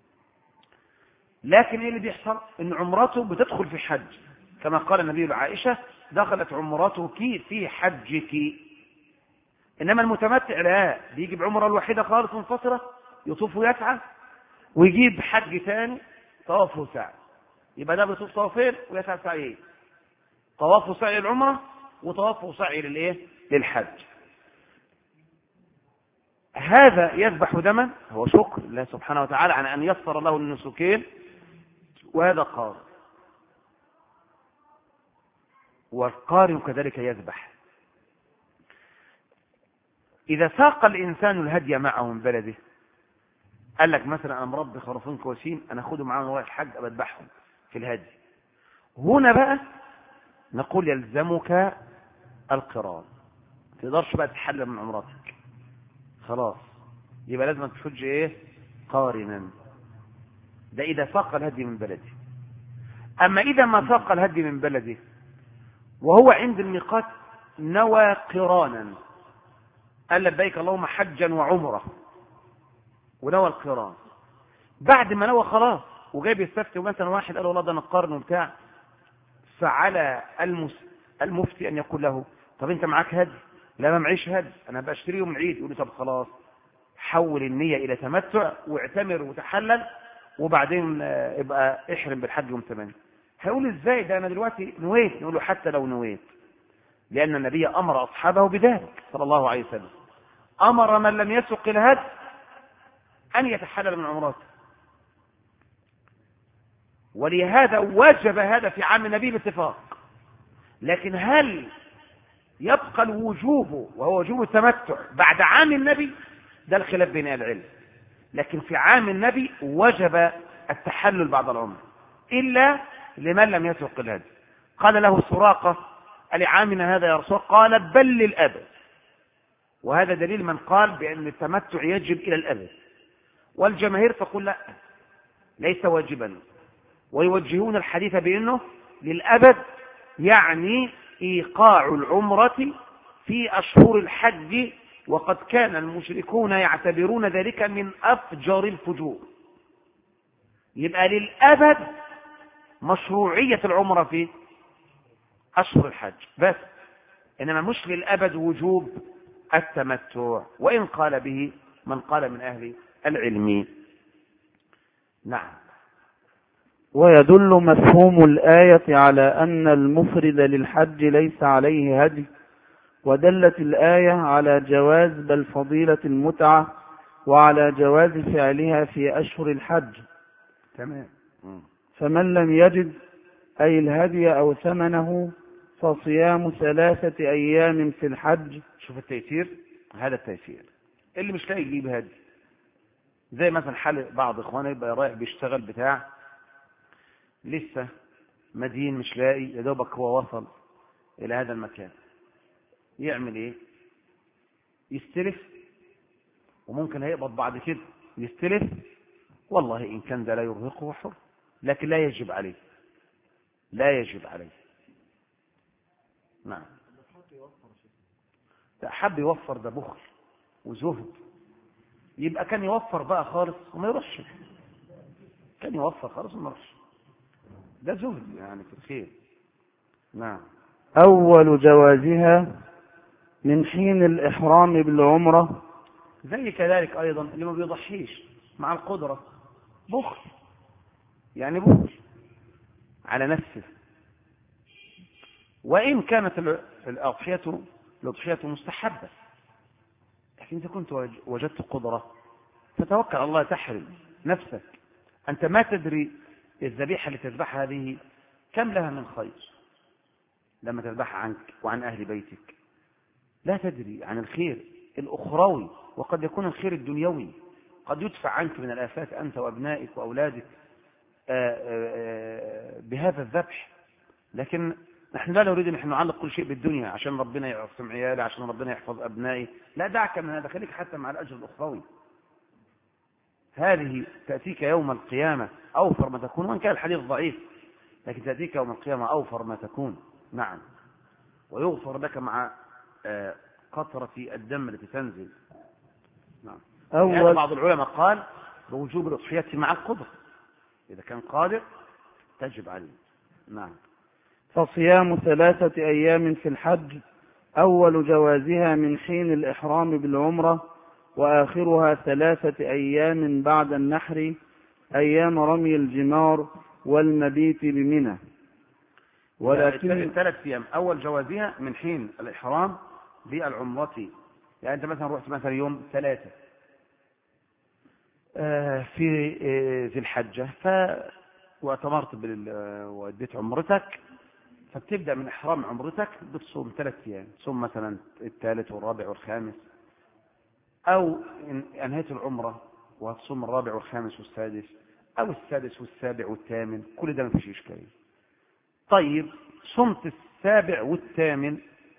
لكن ايه اللي بيحصل؟ ان عمرته بتدخل في حج، كما قال النبي لعائشة: دخلت عمرتك في حجك. انما المتمتع لا، بيجيب عمره الوحيدة خالص منفصلة يطوف ويسعى، ويجيب حج ثاني طواف وسعي. يبقى ده بيطوف طوافين ويسعى سعيين، طواف وسعي العمرة وطواف وسعي للحج. هذا يذبح دما، هو شكر الله سبحانه وتعالى على أن يسر له النسكين، وهذا قارن. والقارن كذلك يذبح. إذا ساق الإنسان الهدي معه من بلده، قال لك مثلا أنا مربي خروفين كويسين، أنا أخذهم معاهم رايح الحج أذبحهم في الهدي، هنا بقى نقول يلزمك القران، ما تقدرش بقى تتحلل من عمرتك خلاص، يبقى لازم تحج قارنا. ده إذا ساق الهدي من بلده. أما إذا ما ساق الهدي من بلده وهو عند الميقات نوى قرانا، قال لبيك اللهم حجا وعمرة ونوى القران. بعد ما نوى خلاص وجاي بيستفتي مثلا واحد قال والله ده انا قارن وبتاع، فعلى المفتي ان يقول له طب انت معاك هدي؟ لا ما معيش هدي، انا بشتري يوم العيد. يقول له طب خلاص حول النية الى تمتع واعتمر وتحلل وبعدين ابقى احرم بالحج يوم 8. هيقول ازاي ده انا دلوقتي نويت؟ نقول له حتى لو نويت، لان النبي امر اصحابه بذلك صلى الله عليه وسلم، امر من لم يسق الهدي ان يتحلل من عمراته، ولهذا وجب هذا في عام النبي باتفاق. لكن هل يبقى الوجوب وهو وجوب التمتع بعد عام النبي؟ ده الخلاف بين العلم. لكن في عام النبي وجب التحلل بعد العمر إلا لمن لم يسق الهدي. قال له سراقة لعامنا هذا يا رسول الله؟ قال بل للأبد. وهذا دليل من قال بأن التمتع يجب إلى الأبد، والجماهير تقول لا ليس واجبا، ويوجهون الحديث بأنه للأبد، يعني إيقاع العمرة في أشهر الحج، وقد كان المشركون يعتبرون ذلك من أفجر الفجور. يبقى للأبد مشروعية العمرة في أشهر الحج بس، إنما مش للأبد وجوب التمتع، وإن قال به من قال من أهل العلم. نعم. ويدل مفهوم الآية على أن المفرد للحج ليس عليه هدي، ودلت الآية على جواز بل فضيلة المتعة، وعلى جواز فعلها في أشهر الحج. تمام. فمن لم يجد أي الهدي أو ثمنه فصيام 3 أيام في الحج. شوف التيسير، هذا التيسير. اللي مش لاقي يجيب هدي، زي مثلا حال بعض إخواني يبقى رايح بيشتغل بتاع، لسه مدين مش لاقي، يا دوبك هو وصل إلى هذا المكان، يعمل إيه؟ يستلف، وممكن هيقبض بعد كده يستلف، والله إن كان ده لا يرهقه حر، لكن لا يجب عليه، لا يجب عليه. نعم. حب يوفر، ده بخل وزهد، يبقى كان يوفر بقى خالص وما يروحش، كان يوفر خالص وما يروحش، ده زهد يعني في الخير. نعم. أول جوازها من حين الإحرام بالعمرة. زي كذلك أيضا اللي ما بيضحيش مع القدرة، بخل، يعني بخل على نفسه. وإن كانت الأضحية مستحبة، لكن إذا كنت وجدت قدرة فتوكل على الله، تحرم نفسك. أنت ما تدري الذبيحة اللي تذبحها هذه كم لها من خير لما تذبحها عنك وعن أهل بيتك، لا تدري عن الخير الأخروي، وقد يكون الخير الدنيوي قد يدفع عنك من الآفات أنت وأبنائك وأولادك بهذا الذبح. لكن نحن لا نريد أن نعلق كل شيء بالدنيا عشان ربنا يعصم عيالي، عشان ربنا يحفظ أبنائي، لا، دعك من هذا، خليك حتى مع الأجر الأخروي. هذه تأتيك يوم القيامة أوفر ما تكون، وإن كان الحديث ضعيف لكن تأتيك يوم القيامة أوفر ما تكون. نعم. ويغفر لك مع قطرة الدم التي تنزل. نعم. بعض العلماء قال بوجوب الأضحية مع القدرة، إذا كان قادر تجب عليه. نعم. فصيام 3 أيام في الحج، أول جوازها من حين الإحرام بالعمرة، وآخرها 3 أيام بعد النحر، أيام رمي الجمار والمبيت بمنى. ولكن 3 أيام أول جوازها من حين الإحرام بالعمرة، يعني أنت مثلا رحت مثلا يوم 3 في الحجة واعتمرت واديت عمرتك، فبتبدأ من إحرام عمرتك بتصوم 3 أيام، تصوم مثلا 3 والرابع والخامس، أو إن أنهيت العمرة وهتصوم الرابع والخامس والسادس، أو السادس والسابع والثامن، كل ده ما فيش إشكال. طيب صمت 7 والثامن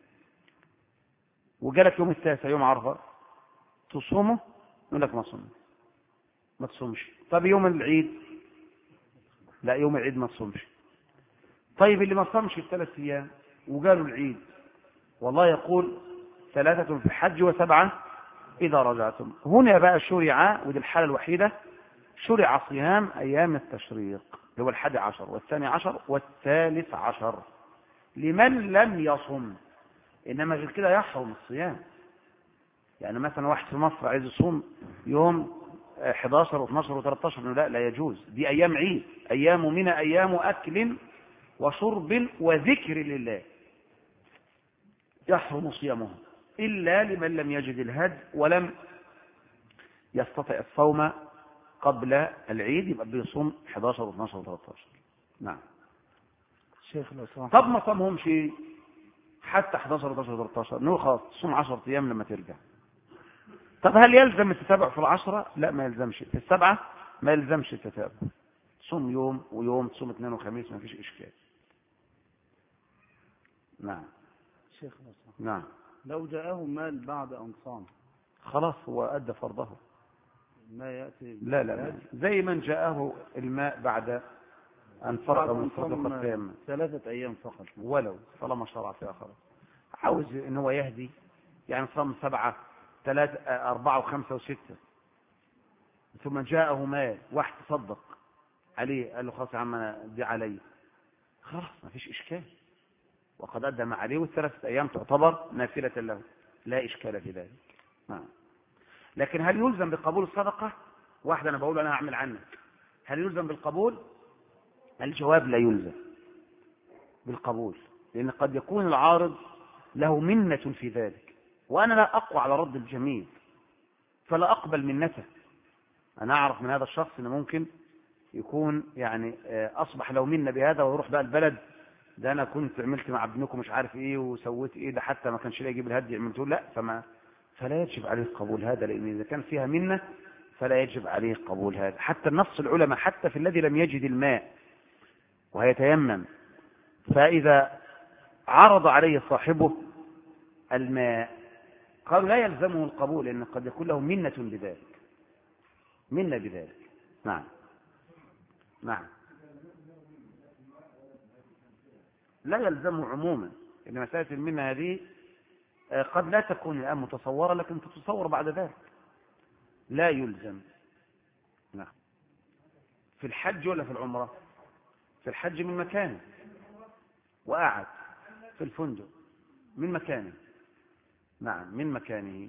وجالك يوم 9 يوم عرفة، تصومه؟ يقول لك ما تصومش. طب يوم العيد؟ لا، يوم العيد ما تصومش. طيب اللي ما صامش ال3 أيام وقالوا العيد، والله يقول 3 في الحج و7 إذا رجعتم. هنا بقى شرع، ودي الحالة الوحيدة، شرع صيام أيام التشريق اللي هو 11 و12 و13 لمن لم يصم. إنما غير كده يحرم الصيام. يعني مثلا واحد في مصر عايز يصوم يوم 11 و12 و13، لا يجوز. دي أيام عيد، أيام منى أيام أكل وشرب وذكر لله، يحرم صيامه إلا لمن لم يجد الهدي ولم يستطع الصوم قبل العيد، يبقى بيصوم 11 و12 و13. نعم شيخ الأسلام. طب ما صامهمش حتى 11 و12 و13، نقول خلاص تصوم 10 أيام لما ترجع. طب هل يلزم التتابع في ال10؟ لا ما يلزمش. في ال7 ما يلزمش التتابع، تصوم يوم ويوم، تصوم اثنين وخميس، ما فيش إشكال. نعم شيخ الأسلام. نعم. لو جاءه مال بعد أن صام خلاص هو أدى فرضه. ما يأتي لا زي من جاءه الماء بعد أن فرغ من صدقة التيمم 3 أيام فقط، ولو طالما شرع فيها خلاص. عاوز إن هو يهدي، يعني صام 7 3 4 و5 و6، ثم جاءه مال واحد تصدق عليه، قال له خلاص يا عم أنا دي علي، خلاص ما فيش إشكال، وقد أدى ما عليه، وال3 أيام تعتبر نافلة له، لا إشكال في ذلك. نعم. لكن هل يلزم بقبول الصدقة؟ واحد أنا بقول أنا هعمل عنك، هل يلزم بالقبول؟ الجواب لا يلزم بالقبول، لأن قد يكون العارض له منة في ذلك، وأنا لا أقوى على رد الجميل، فلا أقبل منته. أنا أعرف من هذا الشخص أنه ممكن يكون يعني أصبح له منة بهذا، ويروح بقى البلد ده أنا كنت عملت مع ابنكم مش عارف إيه وسويت إيه، ده حتى ما كانش لا يجيب الهدي عملته، لا، فلا يجب عليه قبول هذا، لأن إذا كان فيها منة فلا يجب عليه قبول هذا. حتى النص العلماء حتى في الذي لم يجد الماء وهيتيمم، فإذا عرض عليه صاحبه الماء قالوا لا يلزمه القبول، لأن قد يكون له منة بذلك، منة بذلك. نعم نعم. لا يلزمه عموما، إن مسألة المنة هذه قد لا تكون الآن متصورة، لكن تتصور بعد ذلك. لا يلزم. نعم. في الحج ولا في العمرة؟ في الحج من مكانه، وقعد في الفندق من مكانه. نعم من مكانه.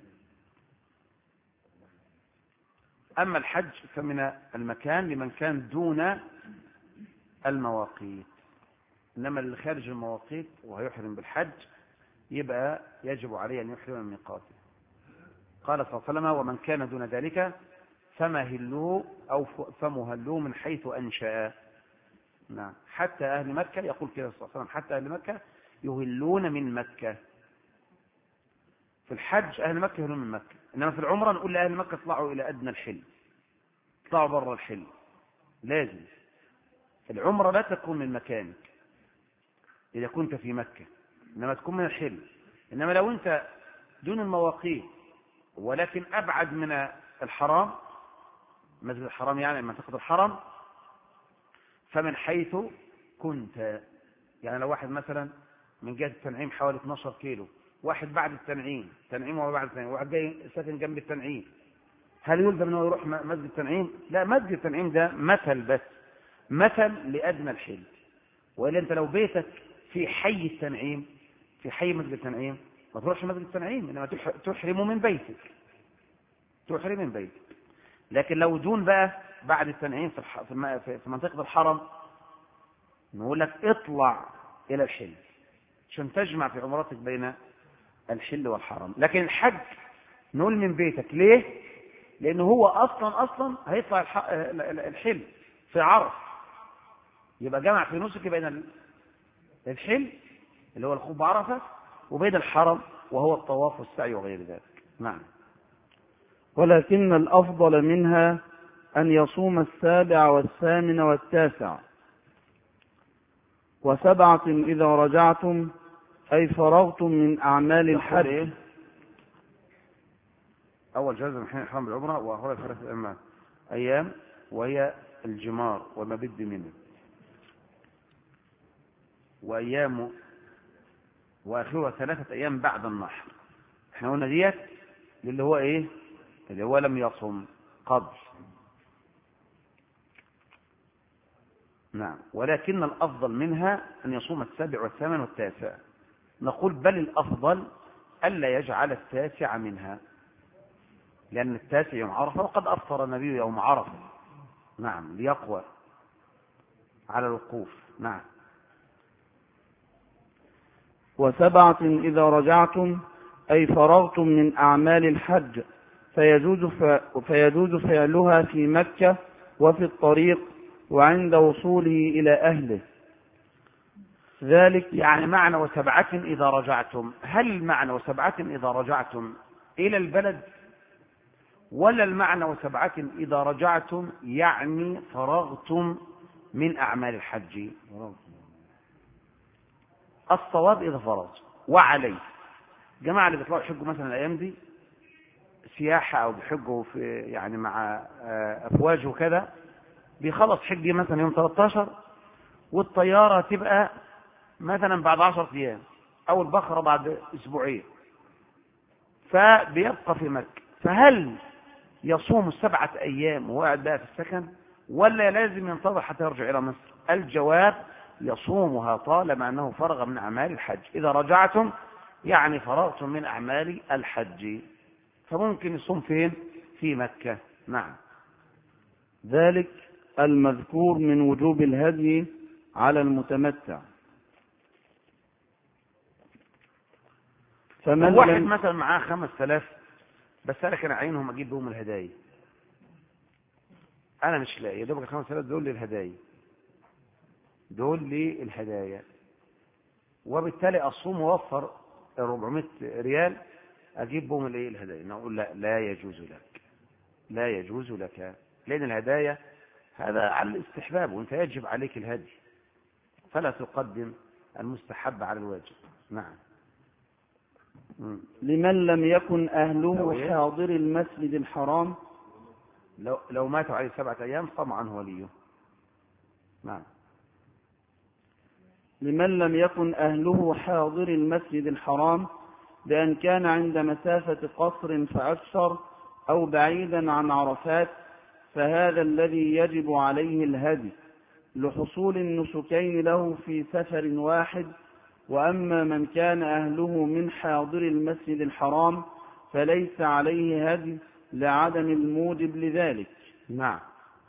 أما الحج فمن المكان لمن كان دون المواقيت، إنما اللي خارج المواقيت وهيحرم بالحج يبقى يجب عليه أن يحرم من ميقاته. قال صلى الله عليه وسلم: ومن كان دون ذلك فمهلوه أو فمهلوه من حيث أنشأ. نعم. حتى أهل مكة يقول كده صلى الله عليه وسلم: حتى أهل مكة يهلون من مكة. في الحج أهل مكة يهلون من مكة، إنما في العمرة نقول لأهل مكة اطلعوا إلى أدنى الحل، اطلعوا بره الحل. لازم العمرة لا تكون من مكانك إذا كنت في مكة، إنما تكون من الحل. إنما لو أنت دون المواقيت ولكن أبعد من الحرام، مسجد الحرام يعني منطقة الحرم، فمن حيث كنت. يعني لو واحد مثلا من جهة التنعيم حوالي 12 كيلو، واحد بعد التنعيم، وما بعد التنعيم، واحد جاي ساكن جنب التنعيم، هل يلزم أنه يروح مسجد التنعيم؟ لا، مسجد التنعيم ده مثل، بس مثل لأدنى الحل. وإلا أنت لو بيتك في حي التنعيم، في حي مسجد التنعيم، ما تروحش مسجد التنعيم، إنما تحرم من بيتك، تحرم من بيتك. لكن لو دون بقى بعد التنعيم في منطقة الحرم، نقول لك اطلع إلى الحل عشان تجمع في عمرتك بين الحل والحرم. لكن الحج نقول من بيتك. ليه؟ لأنه هو أصلا هيطلع الحل في عرف، يبقى جمع في نسك بين الحل اللي هو الخوف بعرفة وبين الحرم وهو الطواف والسعي وغير ذلك. نعم. ولكن الأفضل منها أن يصوم 7 و8 و9 و7 إذا رجعتم، أي فرغتم من أعمال الحج. أول جزء من حين إحرام بالعمرة، وأخرى 3 أيام وهي الجمار وما بد منه، وأيام وآخرها 3 أيام بعد النحر. احنا قلنا ديت اللي هو ايه؟ اللي هو لم يصم قبل. نعم. ولكن الأفضل منها أن يصوم 7 و8 و9. نقول بل الأفضل ألا يجعل 9 منها، لأن 9 يوم عرفة، وقد أفطر النبي يوم عرفة. نعم، ليقوى على الوقوف. نعم. 7 إذا رجعتم أي فرغتم من أعمال الحج، فيجوز فعلها في مكة وفي الطريق وعند وصوله إلى أهله. ذلك يعني معنى 7 إذا رجعتم، هل المعنى 7 إذا رجعتم إلى البلد، ولا المعنى 7 إذا رجعتم يعني فرغتم من أعمال الحج؟ الصواب إذا فرغتم. وعليه جماعة اللي بيطلعوا يحجوا مثلا الأيام دي سياحة أو بيحجوا في يعني مع أفواج وكذا، بيخلص حج مثلا يوم 13 والطيارة تبقى مثلا بعد 10 أيام أو البخرة بعد أسبوعين، فبيبقى في مكة. فهل يصوم 7 أيام وهو قاعد بقى في السكن، ولا لازم ينتظر حتى يرجع إلى مصر؟ الجواب يصومها طالما أنه فرغ من أعمال الحج. إذا رجعتم يعني فرغتم من أعمال الحج، فممكن يصوم فين؟ في مكة. نعم. ذلك المذكور من وجوب الهدي على المتمتع. فمن واحد مثلا معاه 5000 بس انا كان عينهم اجيب بهم الهدايا، انا مش لاقي، يا دوبك 5000 دول للهدايا، دول للهدايا، وبالتالي اصوم واوفر 400 ريال اجيب بهم الايه؟ الهدايا. نقول لا، لا يجوز لك، لا يجوز لك، لان الهدايا هذا على الاستحباب وانت يجب عليك الهدي، فلا تقدم المستحب على الواجب. نعم. لمن لم يكن أهله حاضر المسجد الحرام، لو ماتوا عليه 7 أيام صام عنه وليه. نعم. لمن لم يكن أهله حاضر المسجد الحرام بأن كان عند مسافة قصر فأكثر أو بعيدا عن عرفات، فهذا الذي يجب عليه الهدي لحصول النسكين له في سفر واحد. وأما من كان أهله من حاضر المسجد الحرام فليس عليه هدي لعدم الموجب لذلك. نعم،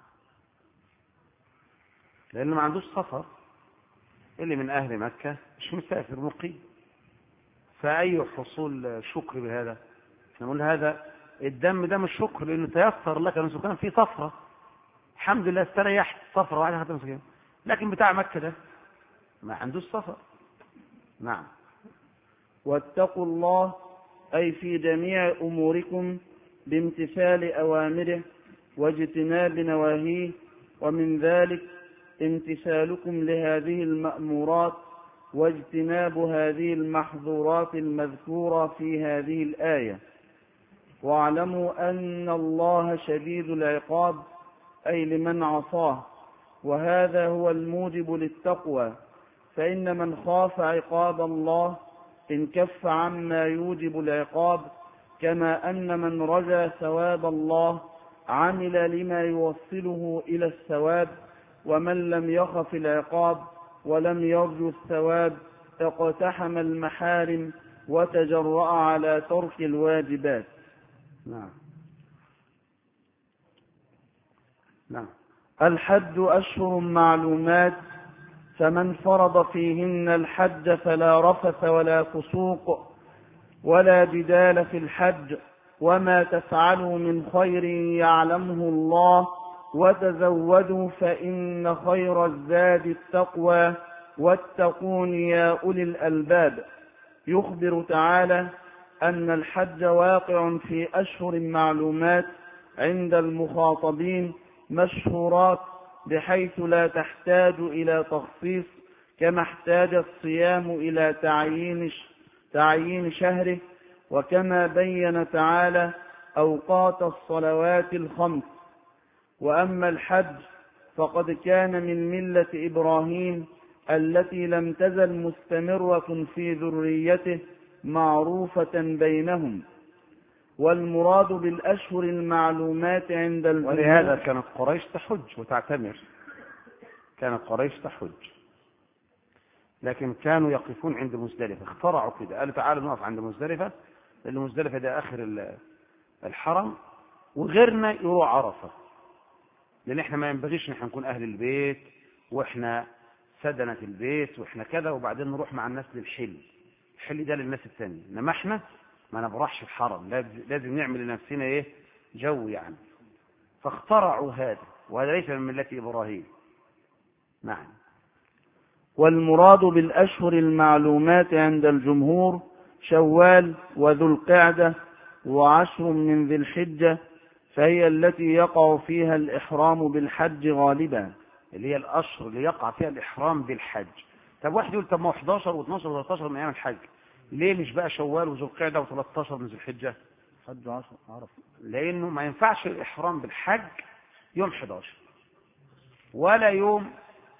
لأنه ما عندوش سفر، اللي من أهل مكة مش مسافر مقيم، فأي حصول شكر بهذا؟ نقول هذا الدم ده مش شكر، لأنه تيسر لك أن كان في صفرة، الحمد لله استريحت، صفرة واحدة حتى مسكين. لكن بتاع مكة ده ما عندوش سفر. نعم. واتقوا الله أي في جميع أموركم بامتثال أوامره واجتناب نواهيه، ومن ذلك امتثالكم لهذه المأمورات واجتناب هذه المحظورات المذكورة في هذه الآية. واعلموا أن الله شديد العقاب أي لمن عصاه، وهذا هو الموجب للتقوى، فإن من خاف عقاب الله انكف عما يوجب العقاب، كما أن من رجا ثواب الله عمل لما يوصله إلى الثواب، ومن لم يخف العقاب ولم يرجو الثواب اقتحم المحارم وتجرأ على ترك الواجبات. نعم. نعم. الحج أشهر معلومات، فمن فرض فيهن الحج فلا رفث ولا فسوق ولا جدال في الحج، وما تفعلوا من خير يعلمه الله، وتزودوا فإن خير الزاد التقوى، واتقون يا أولي الألباب. يخبر تعالى أن الحج واقع في أشهر معلومات عند المخاطبين مشهورات، بحيث لا تحتاج إلى تخصيص كما احتاج الصيام إلى تعيين شهره، وكما بين تعالى أوقات الصلوات الخمس. وأما الحج فقد كان من ملة إبراهيم التي لم تزل مستمرة في ذريته معروفة بينهم. والمراد بالأشهر المعلومات عند الجمهور. ولهذا كانت قريش تحج وتعتمر، كانت قريش تحج، لكن كانوا يقفون عند مزدلفة. اخترعوا كده، قالوا تعالوا نقف عند مزدلفة، لأن مزدلفة ده آخر الحرم، وغيرنا يروح عرفة، لأن احنا ما ينبغيش نحن نكون أهل البيت واحنا سدنة البيت واحنا كذا، وبعدين نروح مع الناس للحل. الحل ده للناس التانية، انما احنا ما نبرحش الحرم، لازم نعمل لنفسنا ايه جو يعني. فاخترعوا هذا، وهذا ليس من ملة إبراهيم. نعم. والمراد بالأشهر المعلومات عند الجمهور شوال وذو القعدة و10 من ذي الحجة، فهي التي يقع فيها الإحرام بالحج غالبا. اللي هي الأشهر اللي يقع فيها الإحرام بالحج. طب واحد يقول طب ما هو 11 و12 و13 من أيام الحج، ليه مش بقى شوال وذو القعدة و13 من ذي الحجة؟ حج 10 عرفة. لأنه ما ينفعش الإحرام بالحج يوم 11 ولا يوم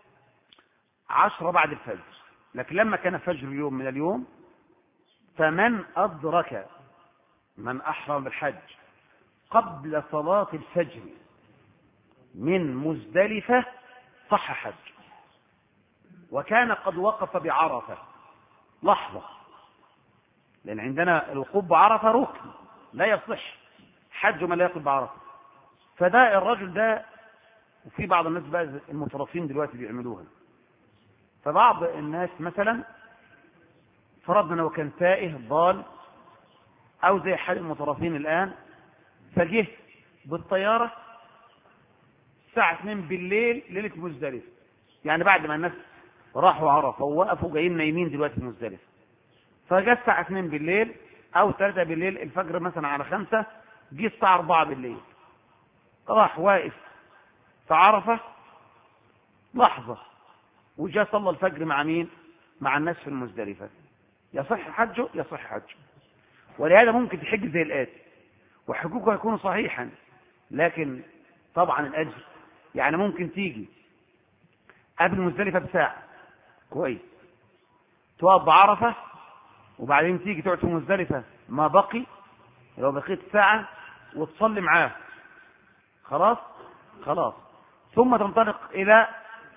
10 بعد الفجر، لكن لما كان فجر يوم من اليوم، فمن أدرك من أحرم بالحج قبل صلاة الفجر من مزدلفة صح حج، وكان قد وقف بعرفة لحظة، لأن عندنا الوقوف بعرفة ركن لا يصح حج من لا يقف بعرفة. فده الرجل ده، وفي بعض الناس بقى المترفين دلوقتي بيعملوها، فبعض الناس مثلا فرضنا لو كان تائه ضال أو زي حال المترفين الآن، فجه بالطيارة الساعة 2 بالليل ليلة مزدلفة، يعني بعد ما الناس راحوا عرفة ووقفوا جايين نايمين دلوقتي في مزدلفة، فجاء الساعة 2 بالليل أو 3 بالليل، الفجر مثلا على 5، جه الساعة 4 بالليل، راح واقف في عرفة لحظة وجاء صلى الفجر مع مين؟ مع الناس في المزدلفة، يصح حجه؟ يصح حجه. ولهذا ممكن تحج زي الآتي، وحجوجه يكون صحيحا، لكن طبعا الأجر يعني ممكن تيجي قبل مزدلفة بساعة كويس، تقف بعرفة، وبعدين تيجي تقعد في مزدلفة ما بقي لو بقيت ساعة وتصلي معاه، خلاص خلاص، ثم تنطلق إلى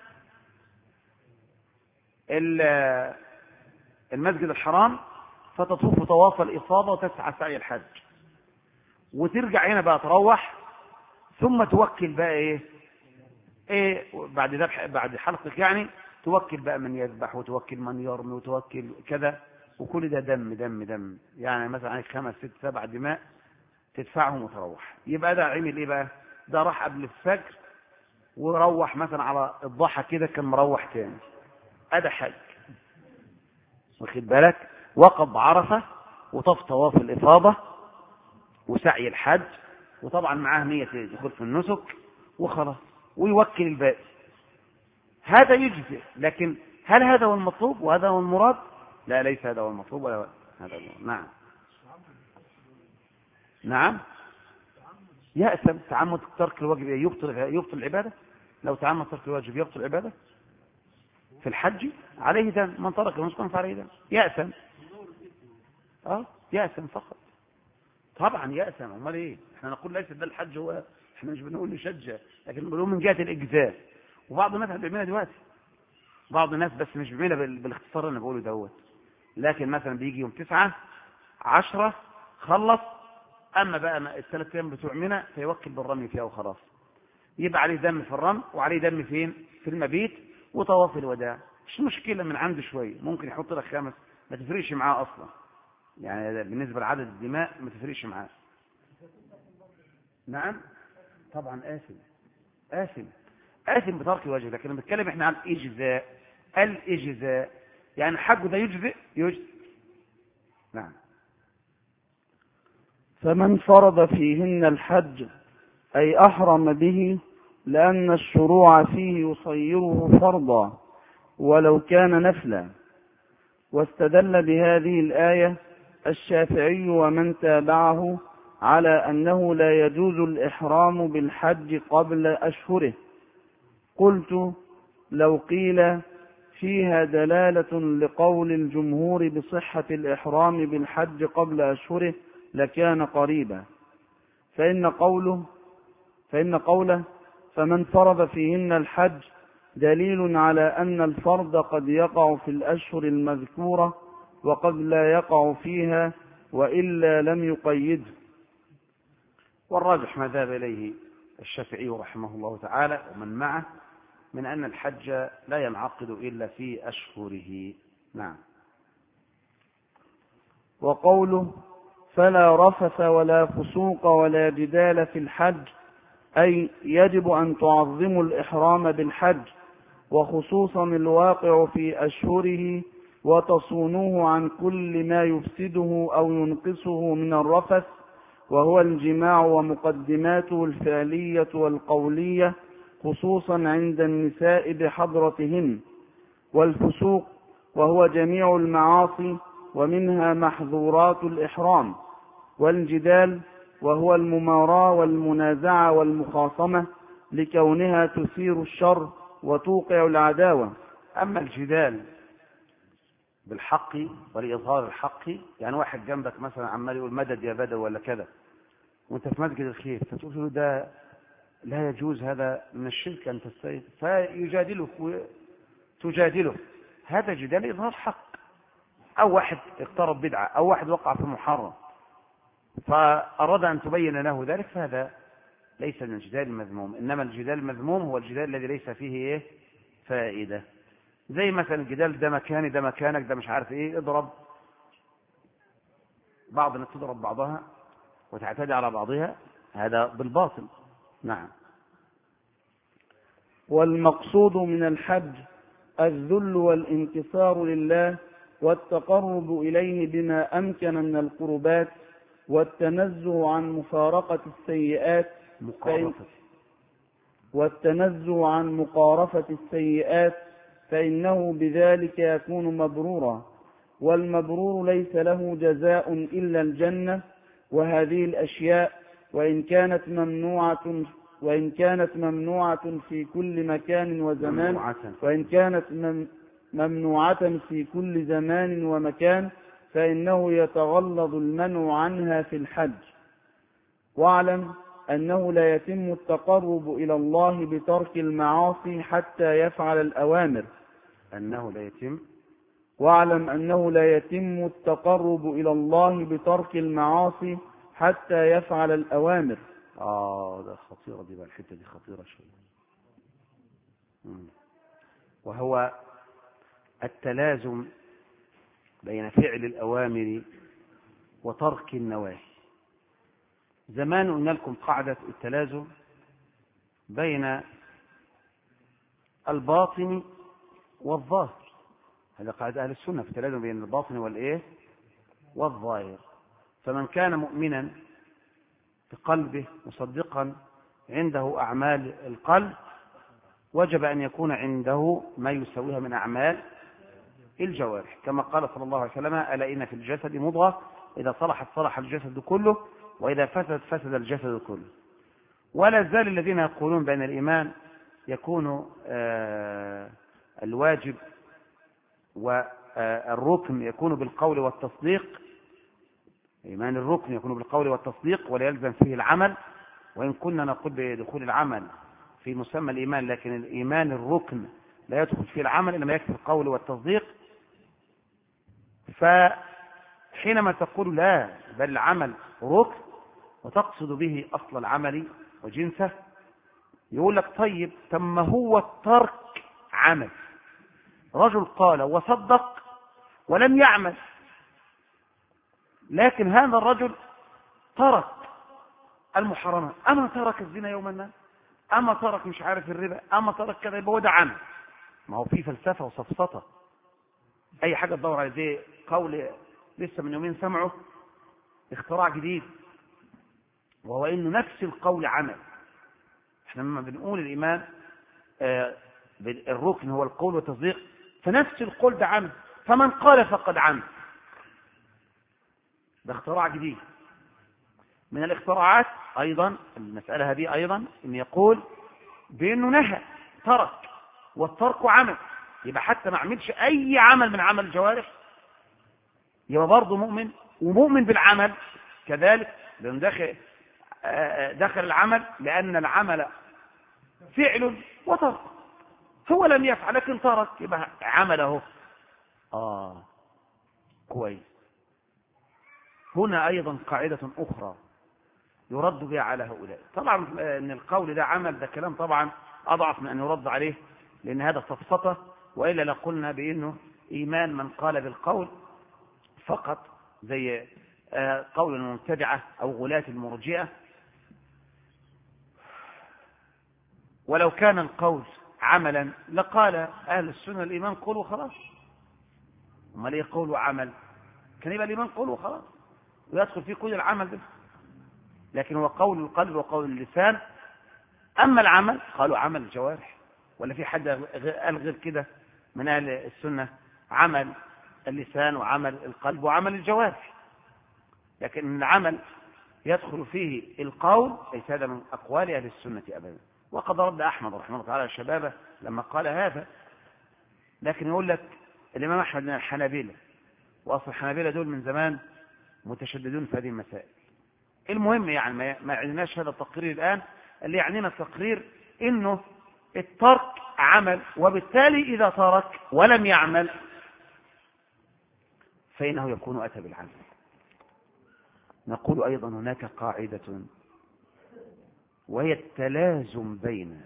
المسجد الحرام فتطوف طواف الإفاضة وتسعى سعي الحج، وترجع هنا بقى تروح، ثم توكل بقى ايه بعد حلقك يعني، توكل بقى من يذبح وتوكل من يرمي وتوكل كذا، وكل ده دم دم دم، يعني مثلا عليك 5 6 7 دماء تدفعهم وتروح. يبقى ده عمل ايه بقى؟ ده راح قبل الفجر وروح مثلا على الضحى كده كان مروح تاني، ادى حج، واخد بالك؟ وقف بعرفة وطاف طواف الإفاضة وسعي الحج، وطبعا معاه نية يدخل في النسك وخلاص، ويوكل الباقي. هذا يجزئ، لكن هل هذا هو المطلوب وهذا هو المراد؟ لا، ليس هذا هو المطلوب ولا هذا هو المراد. نعم نعم، يأثم. تعمد ترك الواجب يبطل العبادة. لو تعمد ترك الواجب يبطل العبادة في الحج عليه دم، من ترك المسلم فعليه دم، يأثم. يأثم فقط، طبعا يأثم. امال ايه؟ احنا نقول ليس ده الحج، هو احنا مش بنقول نشجع، لكن بنقول من جهة الإجزاء. وبعض الناس بيعملها دلوقتي، بعض الناس بس مش بيعملها بالاختصار اللي انا بقوله دوت، لكن مثلا بيجي يوم 9 10 خلص، اما بقى ال3 ايام بتوع منى فيوكل بالرمي فيها وخلاص، يبقى عليه دم في الرمي وعليه دم فين؟ في المبيت وطواف الوداع، مش مشكلة من عنده شوية، ممكن يحط لك 5، ما تفرقش معاه اصلا، يعني بالنسبة لعدد الدماء ما تفرقش معاه. نعم طبعا آثم بترك الواجب، لكن بنتكلم احنا عن الإجزاء، يعني الحج ده يجزئ. نعم. فمن فرض فيهن الحج أي أحرم به، لأن الشروع فيه يصيره فرضا ولو كان نفلا. واستدل بهذه الآية الشافعي ومن تابعه على أنه لا يجوز الإحرام بالحج قبل أشهره. قلت لو قيل فيها دلالة لقول الجمهور بصحة الإحرام بالحج قبل أشهره لكان قريبا، فإن قوله فمن فرض فيهن الحج دليل على أن الفرض قد يقع في الأشهر المذكورة وقد لا يقع فيها وإلا لم يقيده. والراجح ما ذهب إليه الشافعي رحمه الله تعالى ومن معه من أن الحج لا ينعقد إلا في أشهره. نعم. وقوله فلا رفث ولا فسوق ولا جدال في الحج، أي يجب أن تعظموا الإحرام بالحج، وخصوصا الواقع في أشهره، وتصونوه عن كل ما يفسده أو ينقصه من الرفث، وهو الجماع ومقدماته الفعلية والقولية خصوصا عند النساء بحضرتهن، والفسوق وهو جميع المعاصي ومنها محظورات الإحرام، والجدال وهو المماراة والمنازعة والمخاصمة لكونها تثير الشر وتوقع العداوة. أما الجدال بالحق ولإظهار الحق، يعني واحد جنبك مثلا عمال يقول مدد يا بدر ولا كذا وانت في مسجد الخير، فتقول له ده لا يجوز، هذا من الشرك أن تستيقظ، فيجادلك وتجادله. هذا جدال إظهار حق، أو واحد اقترب بدعة، أو واحد وقع في محرم فأراد أن تبين له ذلك، فهذا ليس من الجدال المذموم. إنما الجدال المذموم هو الجدال الذي ليس فيه فائدة، زي مثلا الجدال ده مكاني ده مكانك ده مش عارف ايه، اضرب بعض الناس تضرب بعضها وتعتدي على بعضها، هذا بالباطل. نعم. والمقصود من الحج الذل والانكسار لله والتقرب إليه بما أمكن من القربات والتنزه عن مقارفة السيئات فإنه بذلك يكون مبرورا، والمبرور ليس له جزاء إلا الجنة. وهذه الأشياء وإن كانت ممنوعة في كل مكان وزمان، وإن كانت ممنوعة في كل زمان ومكان، فإنه يتغلظ المنع عنها في الحج. واعلم أنه لا يتم التقرب إلى الله بترك المعاصي حتى يفعل الأوامر. واعلم أنه لا يتم التقرب إلى الله بترك المعاصي حتى يفعل الأوامر. ده خطيرة دي بقى، الحتة دي خطيرة شوية، وهو التلازم بين فعل الأوامر وترك النواهي. زمان قلنا لكم قاعدة التلازم بين الباطن والظاهر، هذا قاعدة أهل السنة في التلازم بين الباطن والظاهر. فمن كان مؤمنا بقلبه مصدقا عنده أعمال القلب، وجب أن يكون عنده ما يسويها من أعمال الجوارح، كما قال صلى الله عليه وسلم: ألا إن في الجسد مضغة إذا صلحت صلح الجسد كله وإذا فسد فسد الجسد كله. ولا زال الذين يقولون بأن الإيمان يكون الواجب والركن يكون بالقول والتصديق، إيمان الركن يكون بالقول والتصديق ولا يلزم فيه العمل، وإن كنا نقول بدخول العمل في مسمى الإيمان، لكن الإيمان الركن لا يدخل فيه العمل إنما يكفي القول والتصديق. فحينما تقول لا بل العمل ركن وتقصد به أصل العمل وجنسه، يقول لك طيب ثم هو الترك عمل، رجل قال وصدق ولم يعمل، لكن هذا الرجل ترك المحرمات، أما ترك الزنا يوما ما، أما ترك مش عارف الربا، أما ترك كذا، يبقى ده عمل. ما هو في فلسفة وسفسطة، أي حاجة تدور على زي قول لسه من يومين سمعه اختراع جديد، وهو إنه نفس القول عمل. احنا لما بنقول الإيمان الركن هو القول والتصديق، فنفس القول ده عمل، فمن قال فقد عمل. ده اختراع جديد من الاختراعات. أيضا المسألة هذه أيضا إن يقول بأنه نهى ترك، والترك عمل، يبقى حتى ما عملش أي عمل من عمل الجوارح يبقى برضه مؤمن، ومؤمن بالعمل كذلك، لأنه دخل العمل، لأن العمل فعل وترك. هو لم يفعل لكن ترك، يبقى عمله. كويس. هنا أيضا قاعدة أخرى يرد بها على هؤلاء. طبعا أن القول ده عمل، ده كلام طبعا أضعف من أن يرد عليه، لأن هذا سفسطة، وإلا لقلنا بأنه إيمان من قال بالقول فقط، زي قول المبتدعة أو غلاة المرجئة. ولو كان القول عملا لقال أهل السنة الإيمان قول وخلاص. أما ليه قول وعمل؟ كان يبقى الإيمان قول وخلاص ويدخل فيه كل العمل ده، لكن هو قول القلب وقول اللسان. أما العمل قالوا عمل الجوارح. ولا في حد قال غير كده من أهل السنة؟ عمل اللسان وعمل القلب وعمل الجوارح، لكن العمل يدخل فيه القول ليس هذا من أقوال أهل السنة أبدا. وقد رد أحمد رحمه الله تعالى الشباب لما قال هذا. لكن يقول لك الإمام أحمد من الحنابلة، وأصل الحنابلة دول من زمان متشددون في هذه المسائل. المهم يعني ما يعنيناش هذا التقرير الآن، اللي يعنينا التقرير إنه الترك عمل، وبالتالي إذا ترك ولم يعمل فإنه يكون أتى بالعمل. نقول أيضا هناك قاعدة، وهي التلازم بين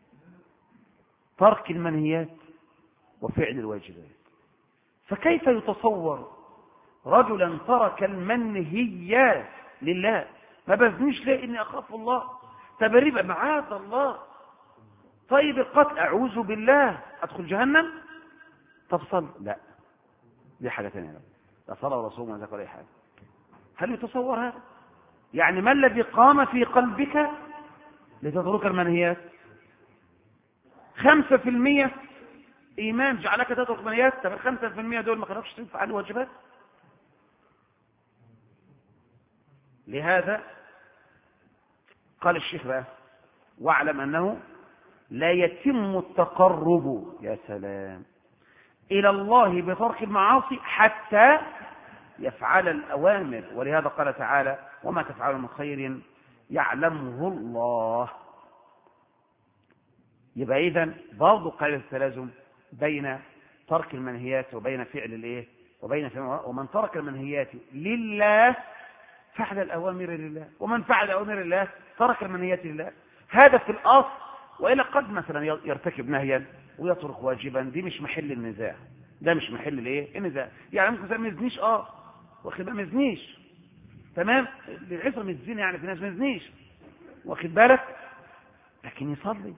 ترك المنهيات وفعل الواجبات. فكيف يتصور رجلا ترك المنهيات لله؟ ما بزنيش ليه؟ إني أخاف الله، تبريبا معاذ الله. طيب القتل أعوذ بالله، أدخل جهنم؟ تفصل؟ لا، دي حاجة ثانية. لا صلاة ولا صوم ولا زكاة ولا أي حاجة. هل يتصور هذا؟ يعني ما الذي قام في قلبك لتترك المنهيات؟ 5% إيمان جعلك تترك المنهيات. طب 5% دول ما كانوش تفعل الواجبات؟ لهذا قال الشيخ بقى: واعلم أنه لا يتم التقرب، يا سلام، إلى الله بترك المعاصي حتى يفعل الأوامر. ولهذا قال تعالى: وما تفعلوا من خير يعلمه الله. يبقى إذن برضو قال التلازم بين ترك المنهيات وبين فعل الايه ومن ترك المنهيات لله فعل الأوامر لله، ومن فعل أوامر الله ترك المنهيات لله. هذا في الأصل. وإلا قد مثلا يرتكب نهيا ويترك واجبا، دي مش محل النزاع، ده مش محل الايه النزاع. يعني ممكن ما يزنيش، واخد ما يزنيش، تمام، العصر من الزنا، يعني في ناس ما يزنيش، واخد بالك، لكن يصلي.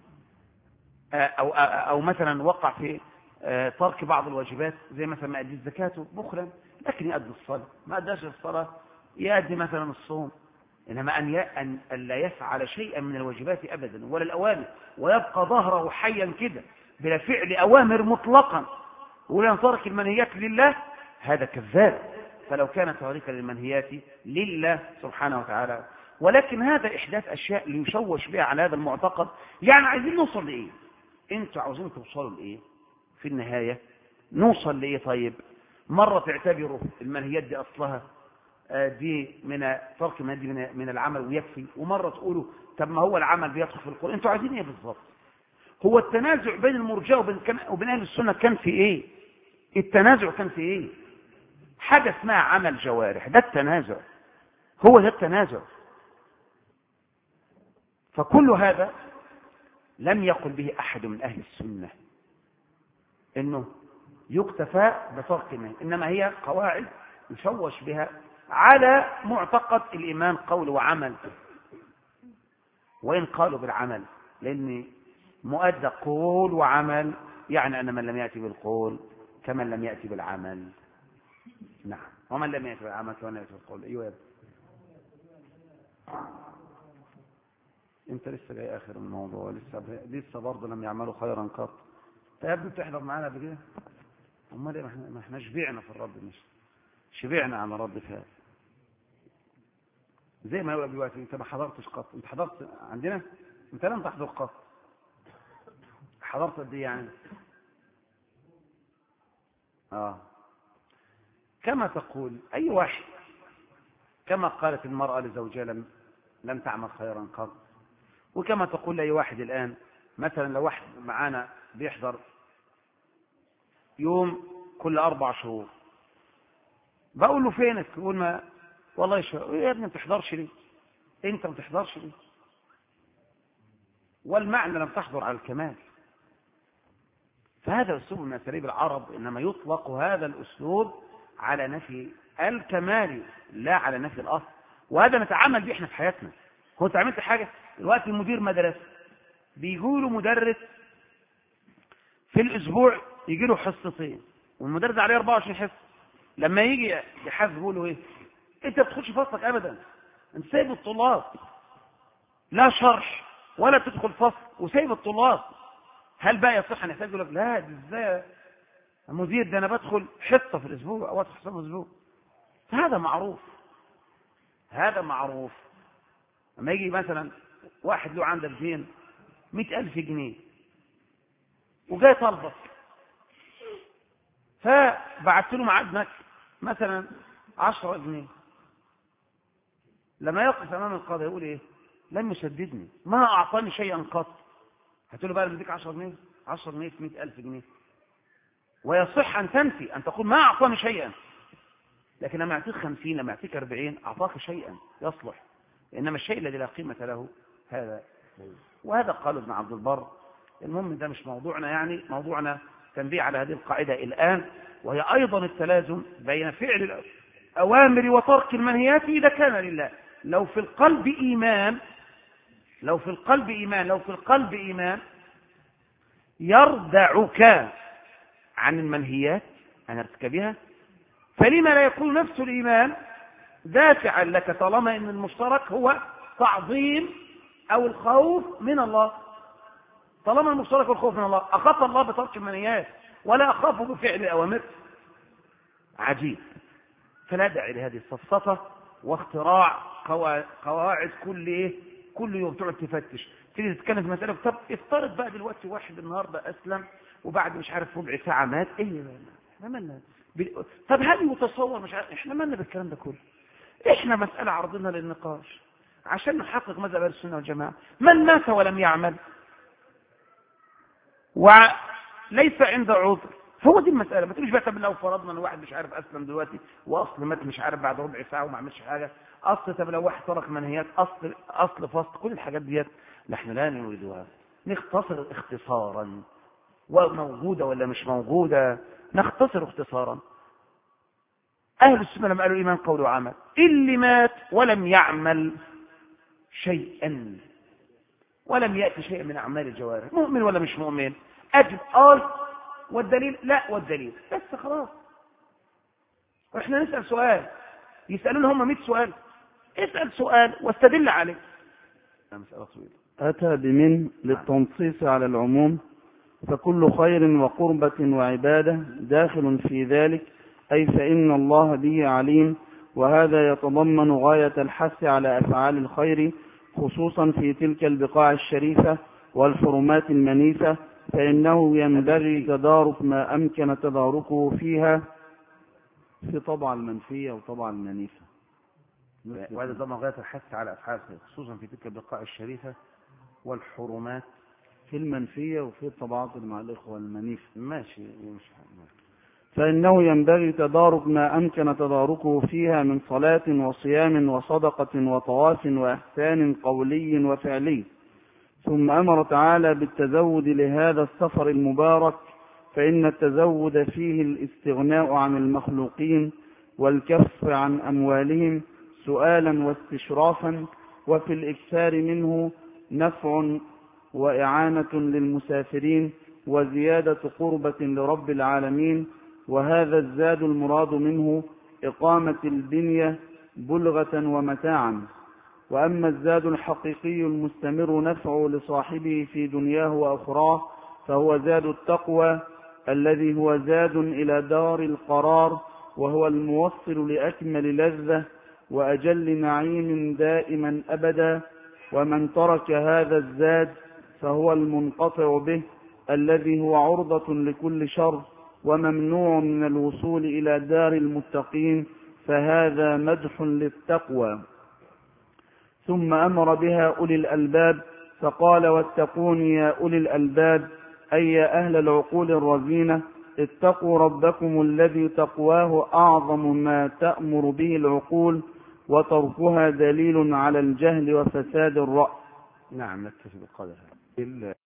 أو مثلا وقع في ترك بعض الواجبات، زي مثلا ما أدي الزكاة بخلا، لكن يؤدي الصلاة. ما أداش الصلاة يؤدي مثلا الصوم. إنما أن لا يفعل شيئا من الواجبات أبدا ولا الأوامر، ويبقى ظهره حيا كده بلا فعل أوامر مطلقا، ولا ترك المنهيات لله، هذا كذاب. فلو كان تاركا للمنهيات لله سبحانه وتعالى. ولكن هذا إحداث أشياء ليشوش بها على هذا المعتقد. يعني عايزين نوصل لإيه؟ انتوا عاوزين توصلوا لإيه في النهاية؟ نوصل لإيه؟ طيب مرة تعتبروا المنهيات دي أصلها دي من ترك من العمل ويكفي، ومرة تقولوا طب ما هو العمل بيدخل في القرآن. انتوا عايزين ايه بالظبط؟ هو التنازع بين المرجئة وبين أهل السنة كان في ايه؟ التنازع كان في ايه؟ حاجة اسمها عمل جوارح، ده التنازع، هو ده التنازع. فكل هذا لم يقل به أحد من أهل السنة إنه يكتفى بترك منه، إنما هي قواعد يشوش بها على معتقد الإيمان قول وعمل. وإن قالوا بالعمل، لأن مؤدى قول وعمل، يعني أن من لم يأتي بالقول كمن لم يأتي بالعمل. نعم، ومن لم يأتي بالعمل كمن لم يأتي بالقول. أيوة، انت لسه جاي اخر الموضوع، لسه برضه لم يعملوا خيرا قط. انت يا ابني بتحضر معانا قبل كده؟ امال ايه؟ ما احنا شبعنا في الرد، مش شبعنا على رد فعل. زي ما هو دلوقتي انت ما حضرتش قط. انت حضرت عندنا؟ انت لم تحضر قط. حضرت قد ايه يعني؟ كما تقول أي واحد، كما قالت المرأة لزوجها لم تعمل خيرا قط، وكما تقول لأي واحد الآن مثلا لو واحد معانا بيحضر يوم كل 4 شهور، بقول له فينك؟ يقول ما والله يا ابني ما تحضرش ليه؟ انت ما تحضرش ليه؟ والمعنى لم تحضر على الكمال. فهذا أسلوب من أساليب العرب، إنما يطلق هذا الأسلوب على نفي الكمال لا على نفي الأصل، وهذا نتعامل به احنا في حياتنا. هو انت عملت حاجة دلوقتي، مدير مدرسة بيقولوا مدرس في الأسبوع يجي له حصتين والمدرس عليه 24 حصة، لما يجي يحاسب يقول له ايه؟ انت ما بتدخلش فصلك ابدا، انت سايب الطلاب، لا شرح ولا تدخل فصل وسايب الطلاب. هل بقى يصح ان يحتاج يقول لك لا دي ازاي المدير ده انا بدخل حصه في الاسبوع او ادخل حصه في الاسبوع؟ فهذا معروف، هذا معروف. لما يجي مثلا واحد له عندك دين 100,000 جنيه وجاي طالبك، فبعت له ميعاد مثلا 10 جنيه، لما يقف امام القاضي يقول ايه؟ لم يسددني، ما اعطاني شيئا قط. هتقول له بقى بديك 10 جنيه، 10 جنيه في 100,000 جنيه. ويصح ان تنفي ان تقول ما اعطاني شيئا، لكن لما يعطيك 50 لما يعطيك 40 اعطاك شيئا يصلح، انما الشيء الذي لا قيمه له هذا. وهذا قال ابن عبد البر. المهم ده مش موضوعنا، يعني موضوعنا تنبيه على هذه القاعده الان، وهي ايضا التلازم بين فعل الاوامر وترك المنهيات اذا كان لله. لو في القلب ايمان يردعك عن المنهيات عن ارتكابها، فلما لا يكون نفس الإيمان دافعا لك طالما ان المشترك هو تعظيم او الخوف من الله؟ طالما المشترك هو الخوف من الله، اخاف الله بترك المنهيات ولا اخاف بفعل الاوامر؟ عجيب. فلا داعي لهذه السفسطه واختراع قواعد كل يوم تقعد تفتش تيجي تتكلم في مساله. طب افترض بقى دلوقتي واحد النهارده اسلم وبعد مش عارف ربع ساعه مات، ايه احنا مالنا؟ طب هل يتصور؟ مش عارف، احنا مالنا بالكلام ده كله؟ احنا مساله عرضنا للنقاش عشان نحقق مذهب اهل السنه والجماعه. من مات ولم يعمل وليس عنده عذر، هو دي المساله. ما تقولش بقى طب لو فرضنا ان واحد مش عارف اسلم دلوقتي واصل مات مش عارف بعد ربع ساعه وما عملش حاجه، اصل طب لو واحد ترك منهيات، اصل فصل، كل الحاجات ديت نحن لا نريدها. نختصر اختصارا، وموجوده ولا مش موجوده نختصر اختصارا. اهل السنه لما قالوا ايمان قول وعمل، اللي مات ولم يعمل شيئا ولم ياتي شيئا من اعمال الجوارح، مؤمن ولا مش مؤمن؟ اجب والدليل لا، والدليل بس خلاص. واحنا نسال سؤال يسالون هم 100 سؤال، اسال سؤال واستدل عليه. مساله طويله. اتى بمن للتنصيص على العموم، فكل خير وقربة وعبادة داخل في ذلك، أي فإن الله به عليم. وهذا يتضمن غاية الحث على أفعال الخير خصوصا في تلك البقاع الشريفة والحرمات المنيفة، فإنه ينبغي تدارك ما أمكن تداركه فيها في طبع المنفية وطبع المنيفة. وهذا ضمن غاية الحث على أفعال الخير خصوصا في تلك البقاع الشريفة والحرمات في المنفية وفي الطبعات مع الإخوة المنيفة. ماشي. فإنه ينبغي تدارك ما أمكن تداركه فيها من صلاة وصيام وصدقة وطواف وإحسان قولي وفعلي. ثم أمر تعالى بالتزود لهذا السفر المبارك، فإن التزود فيه الاستغناء عن المخلوقين والكف عن أموالهم سؤالا واستشرافا، وفي الإكثار منه نفع وإعانة للمسافرين وزيادة قربة لرب العالمين. وهذا الزاد المراد منه إقامة البنية بلغة ومتاعا. وأما الزاد الحقيقي المستمر نفعه لصاحبه في دنياه وأخراه فهو زاد التقوى الذي هو زاد إلى دار القرار، وهو الموصل لأكمل لذة وأجل نعيم دائما أبدا. ومن ترك هذا الزاد فهو المنقطع به الذي هو عرضة لكل شر وممنوع من الوصول إلى دار المتقين، فهذا مدح للتقوى. ثم أمر بها أولي الألباب فقال: واتقون يا أولي الألباب، أي يا أهل العقول الرزينة، اتقوا ربكم الذي تقواه أعظم ما تأمر به العقول، وتركها دليل على الجهل وفساد الرأي. نعم، نكتفي بقدر هذا.